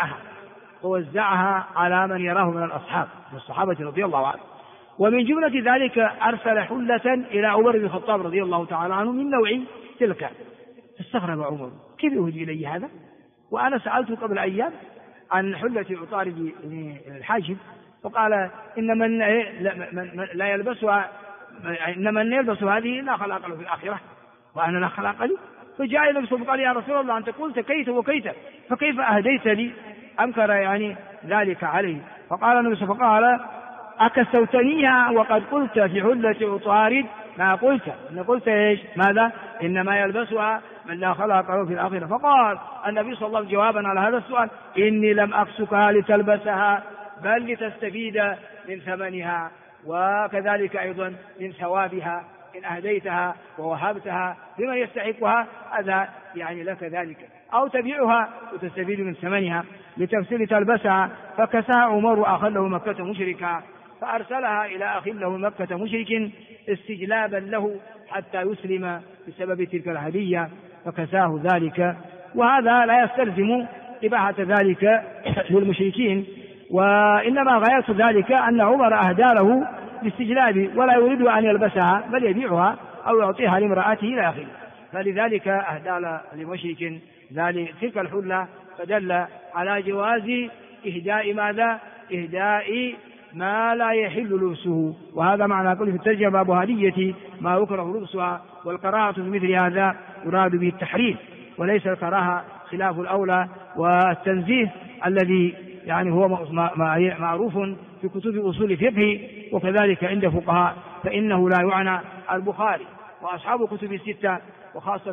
فوزعها على من يراه من الصحابة رضي الله عنه. ومن جملة ذلك أرسل حلة إلى عمر بن الخطاب رضي الله تعالى عنه من نوع تلك. فاستغرب عمر كيف يهدي إلي هذا وأنا سألته قبل أيام عن حلة عطارد الحاجب، فقال إن من لا يلبسها، إن من يلبس هذه لا خلاق له في الآخرة وأنا لا خلاق لي. فجاء النبي صلى الله عليه وسلم قال يا رسول الله أنت قلت كيت وكيت فكيف أهديت لي؟ أنكر يعني ذلك عليه. فقال النبي صلى الله عليه وسلم قال أكسوتنيها وقد قلت في حلة عطارد ما قلت، إن قلت إيش ماذا إنما يلبسها من لا خلاق له في الآخرة. فقال النبي صلى الله عليه وسلم جوابا على هذا السؤال إني لم أكسكها لتلبسها بل لتستفيد من ثمنها، وكذلك أيضا من ثوابها إن أهديتها ووهبتها لمن يستحقها، هذا يعني لك ذلك، أو تبيعها وتستفيد من ثمنها لتلبسها. فكساها عمر أخ له مكة مشركا، فأرسلها إلى أخ له مكة مشرك استجلابا له حتى يسلم بسبب تلك الهدية، فكساه ذلك. وهذا لا يستلزم إباحة ذلك للمشركين، وإنما غاية ذلك أن عمر أهدى له باستجلاب ولا يريد أن يلبسها بل يبيعها أو يعطيها لامرأته إلى آخره. فلذلك أهدى لمشرك تلك الحلة، فدل على جواز إهداء ماذا؟ إهداء ما لا يحل لبسه. وهذا معنى قوله في الترجمة باب هدية ما يكره لبسها. والكراهة في مثل هذا يراد به التحريم وليس الكراهة خلاف الأولى والتنزيه الذي يعني هو معروف في كتب أصول الفقه وكذلك عند فقهاء، فإنه لا يعنى البخاري وأصحاب كتب الستة وخاصة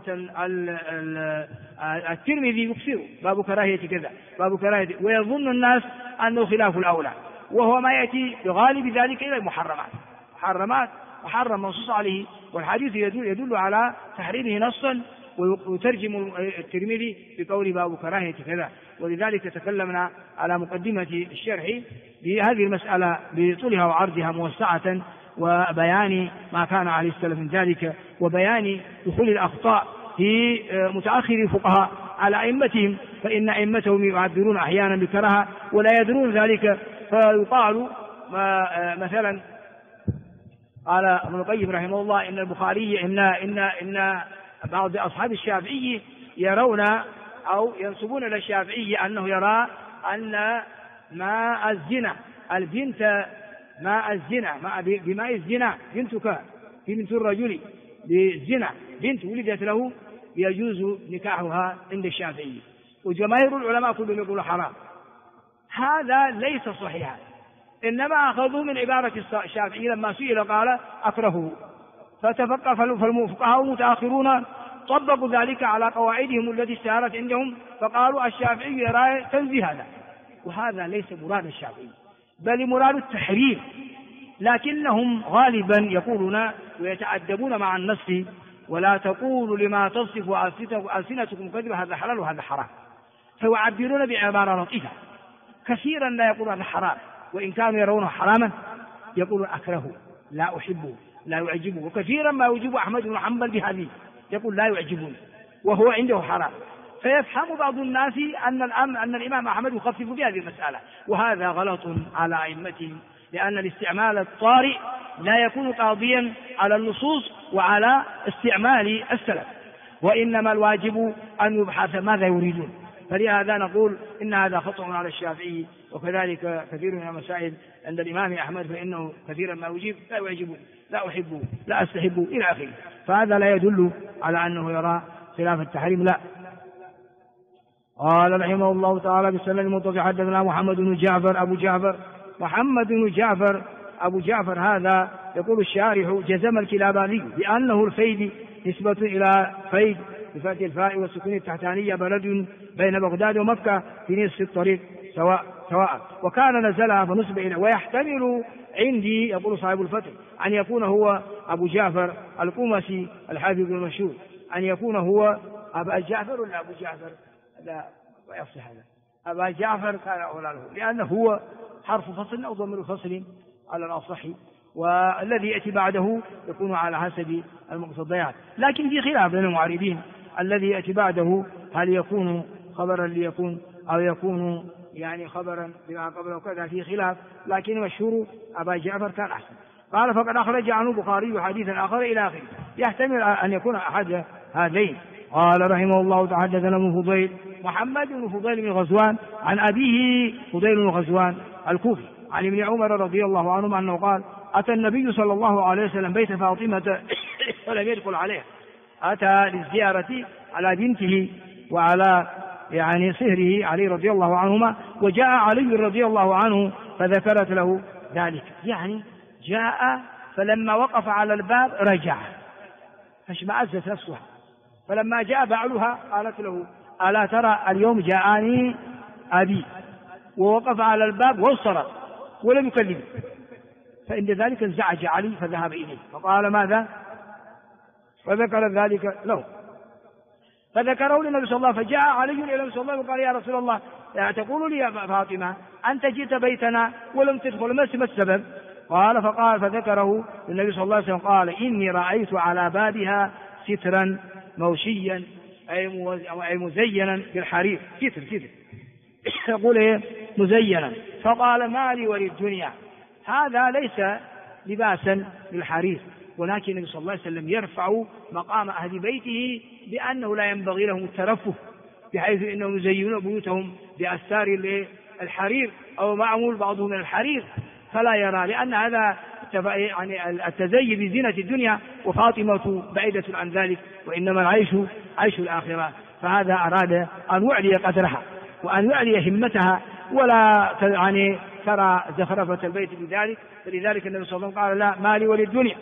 الترمذي يكثر باب كراهية كذا باب كراهية، ويظن الناس أنه خلاف الأولى، وهو ما يأتي بغالب ذلك إلى المحرمات محرم منصوص عليه، والحديث يدل على تحريمه نصا، ويترجم الترمذي بقول باب كراهية كذا. ولذلك تكلمنا على مقدمة الشرح بهذه المسألة بطولها وعرضها موسعة، وبيان ما كان عليه السلف من ذلك، وبيان دخول الأخطاء في متأخر الفقهاء على أئمتهم، فإن أئمتهم يعبرون أحيانا بكراهة ولا يدرون ذلك، فيقال مثلا قال ابن القيم رحمه الله إن البخاري إن بعض أصحاب الشافعي يرون أو ينسبون إلى الشافعي أنه يرى أن ماء الزنا البنت ماء الزنا بماء الزنا بنتك بنت الرجل بالزنا بنت ولدت له يجوز نكاحها عند الشافعي، وجماهير العلماء كلهم يقولوا حرام. هذا ليس صحيحا، إنما أخذوا من عبارة الشافعي لما سئل قال أكرهه، فالفقهاء المتأخرون طبقوا ذلك على قواعدهم التي اشتهرت عندهم، فقالوا الشافعي يرى تنزيه هذا، وهذا ليس مراد الشافعي بل مراد التحريم، لكنهم غالبا يقولون ويتأدبون مع النص ولا تقولوا لما تصف ألسنتكم كذبا هذا حلال وهذا حرام، فيعبرون بعبارة لطيفة. كثيرا لا يقول هذا حرام، وإن كانوا يرونه حراما يقول أكرهه لا أحبه لا يعجبه، وكثيرا ما يجيب أحمد بن حنبل بهذه يقول لا يعجبني وهو عنده حرام، فيفهم بعض الناس أن الإمام أحمد يخفف بهذه المسألة، وهذا غلط على أئمتهم، لأن الاستعمال الطارئ لا يكون قاضيا على النصوص وعلى استعمال السلف، وإنما الواجب أن يبحث ماذا يريدون. فلهذا نقول إن هذا خطأ على الشافعي، وكذلك كثير من المسائل عند الإمام أحمد فإنه كثيرا ما يجيب لا يعجبني لا أحبه لا أستحبه إلى آخره، فهذا لا يدل على أنه يرى خلاف التحريم لا. قال رحمه الله تعالى بالسند المتصل حدثنا محمد بن جعفر أبو جعفر محمد بن جعفر أبو جعفر هذا يقول الشارح جزم الكلاباني بأنه الفيد نسبة إلى فيد بفتح الفاء والسكون التحتانية بلد بين بغداد ومكة في نصف الطريق سواء، وكان نزلها فنسب إليه، ويحتمل عندي يقول صاحب الفتح أن يكون هو أبو جعفر القمسي الحافظ المشهور، أن يكون هو أبا جعفر ولا أبو جعفر لا يصح هذا، أبا جعفر كان أولى له، لأنه هو حرف فصل أو ضمير فصل على الأصح، والذي يأتي بعده يكون على حسب المقتضيات، لكن في خلاف بين المعارضين الذي يأتي بعده هل يكون خبرا ليكون أو يكون يعني خبرا بما قبله وكذا، في خلاف، لكن مشهور أبا جعفر كان أحسن. قال فقد أخرج عنه البخاري حديثا آخر إلى آخره يحتمل أن يكون أحد هذين. قال رحمه الله تعالى حدثنا ابن فضيل محمد بن فضيل بن غزوان عن أبيه فضيل بن غزوان الكوفي عن ابن عمر رضي الله عنهما أنه قال أتى النبي صلى الله عليه وسلم بيت فاطمة ولم يدخل عليها، أتى للزيارة على بنته وعلى يعني صهره علي رضي الله عنهما، وجاء علي رضي الله عنه فذكرت له ذلك، يعني جاء فلما وقف على الباب رجع فاشمأزت نفسها، فلما جاء بعلها قالت له ألا ترى اليوم جاءني أبي، ووقف على الباب وانصرف ولم يكلمه، فإن ذلك انزعج علي فذهب إليه فقال ماذا، فذكر ذلك له فذكره للنبي صلى الله عليه وسلم، فجاء علي إلى النبي صلى الله عليه وسلم وقال يا رسول الله تقول لي يا فاطمة أنت جئت بيتنا ولم تدخل ما السبب؟ قال فذكره للنبي صلى الله عليه وسلم قال إني رأيت على بابها سترا موشيا أي مزينا بالحرير، ستر يقول إيه مزينا، فقال ما لي وللدنيا، هذا ليس لباسا للحرير، ولكن النبي صلى الله عليه وسلم يرفع مقام أهل بيته بأنه لا ينبغي لهم الترفه، بحيث أنهم يزينون بيوتهم بأستار الحرير أو معمول بعضهم من الحرير، فلا يرى، لأن هذا يعني التزيي بزينة الدنيا، وفاطمة بعيدة عن ذلك، وإنما العيش عيش الآخرة، فهذا أراد أن يعلي قدرها وأن يعلي همتها ولا يعني ترى زخرفة البيت بذلك، فلذلك النبي صلى الله عليه وسلم قال لا مالي وللدنيا،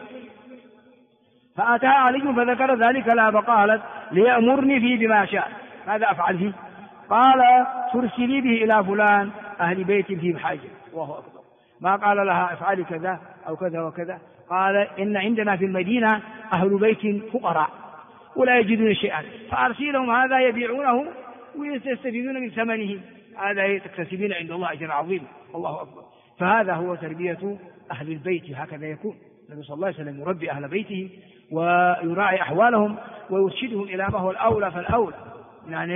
فأتى علي فذكر ذلك لها فقالت ليأمرني فيه بما شاء، ماذا أفعل فيه؟ قال ترسلي به إلى فلان أهل بيت فيه بحاجة، الله أكبر، ما قال لها افعلي كذا أو كذا وكذا، قال إن عندنا في المدينة أهل بيت فقراء ولا يجدون شيئا، فأرسلهم هذا يبيعونه ويستفيدون من ثمنه، هذا تكتسبين عند الله أجر عظيم، الله أكبر. فهذا هو تربية أهل البيت، هكذا يكون النبي صلى الله عليه وسلم يربي أهل بيته ويراعي أحوالهم ويرشدهم إلى ما هو الأولى فالأولى، يعني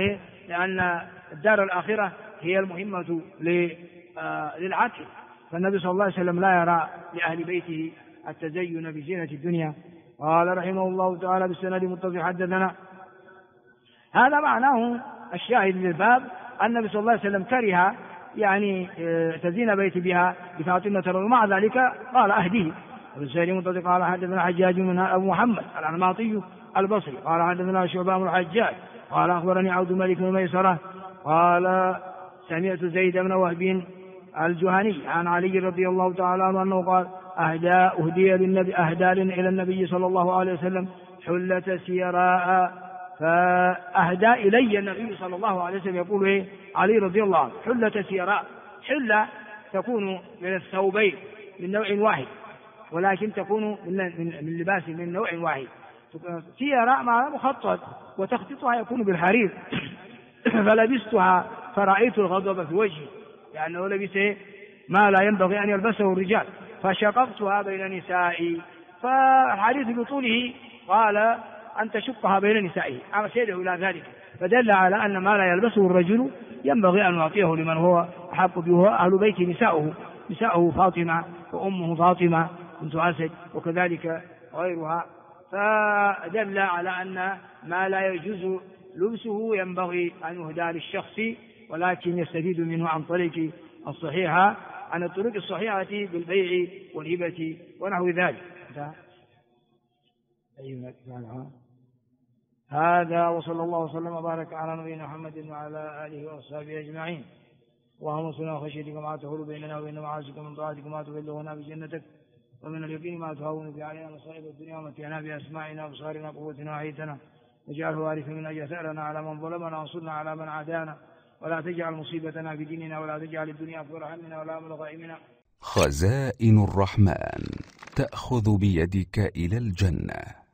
لأن الدار الآخرة هي المهمة للعاقل. فالنبي صلى الله عليه وسلم لا يرى لأهل بيته التزين بزينة الدنيا. قال رحمه الله تعالى بالسند المتصل حدثنا. هذا معناه الشاهد للباب أن النبي صلى الله عليه وسلم كره يعني تزين بيت بها بفاطمة ومع ذلك قال أهديه. وبالسند المتصل قال حدثنا حجاج من أبو محمد العنماطي البصري قال حدثنا شعبة بن الحجاج قال أخبرني عبد الملك بن ميسرة قال سمعت زيد بن وهب الجهني عن علي رضي الله تعالى عنه أنه قال أهدى إلى النبي صلى الله عليه وسلم حلة سيراء، فأهدى إلي النبي صلى الله عليه وسلم يقول إيه علي رضي الله عنه حلة سيراء. حلة تكون من الثوبين من نوع واحد، ولكن تكون من لباس من نوع واحد. سيراء مع مخطط وتخطيطها يكون بالحرير فلبستها فرأيت الغضب في وجهي لأنه لبس ما لا ينبغي أن يلبسه الرجال فشققتها بين نسائي. فالحديث بطوله قال أن تشقها بين نسائه أرشده إلى ذلك، فدل على أن ما لا يلبسه الرجل ينبغي أن يعطيه لمن هو أحق به أهل بيت نساؤه فاطمة وأمه فاطمة بنت أسد وكذلك غيرها. فدل على أن ما لا يجوز لبسه ينبغي أن يهدى للشخص، ولكن يستفيد منه عن طريق الصحيحة عن الطرق الصحيحة بالبيع والهبة ونحو ذلك. هذا وصلى الله وسلم وبارك على نبينا محمد وعلى آله وصحبه أجمعين. اللهم صل على خشيتك ما تحول بيننا وبين معاصيك من طاعتك ما تبلغنا بجنتك ومن اليقين ما تهون به علينا مصائب الدنيا ومتعنا بأسماعنا وأبصارنا وقوتنا وحيتنا واجعله وارثا منا اجعل ثأرنا على من ظلمنا وانصرنا على من عادانا ولا تجعل مصيبتنا في ديننا ولا تجعل الدنيا أكبر همنا ولا مبلغ علمنا. خزائن الرحمن تأخذ بيدك إلى الجنة.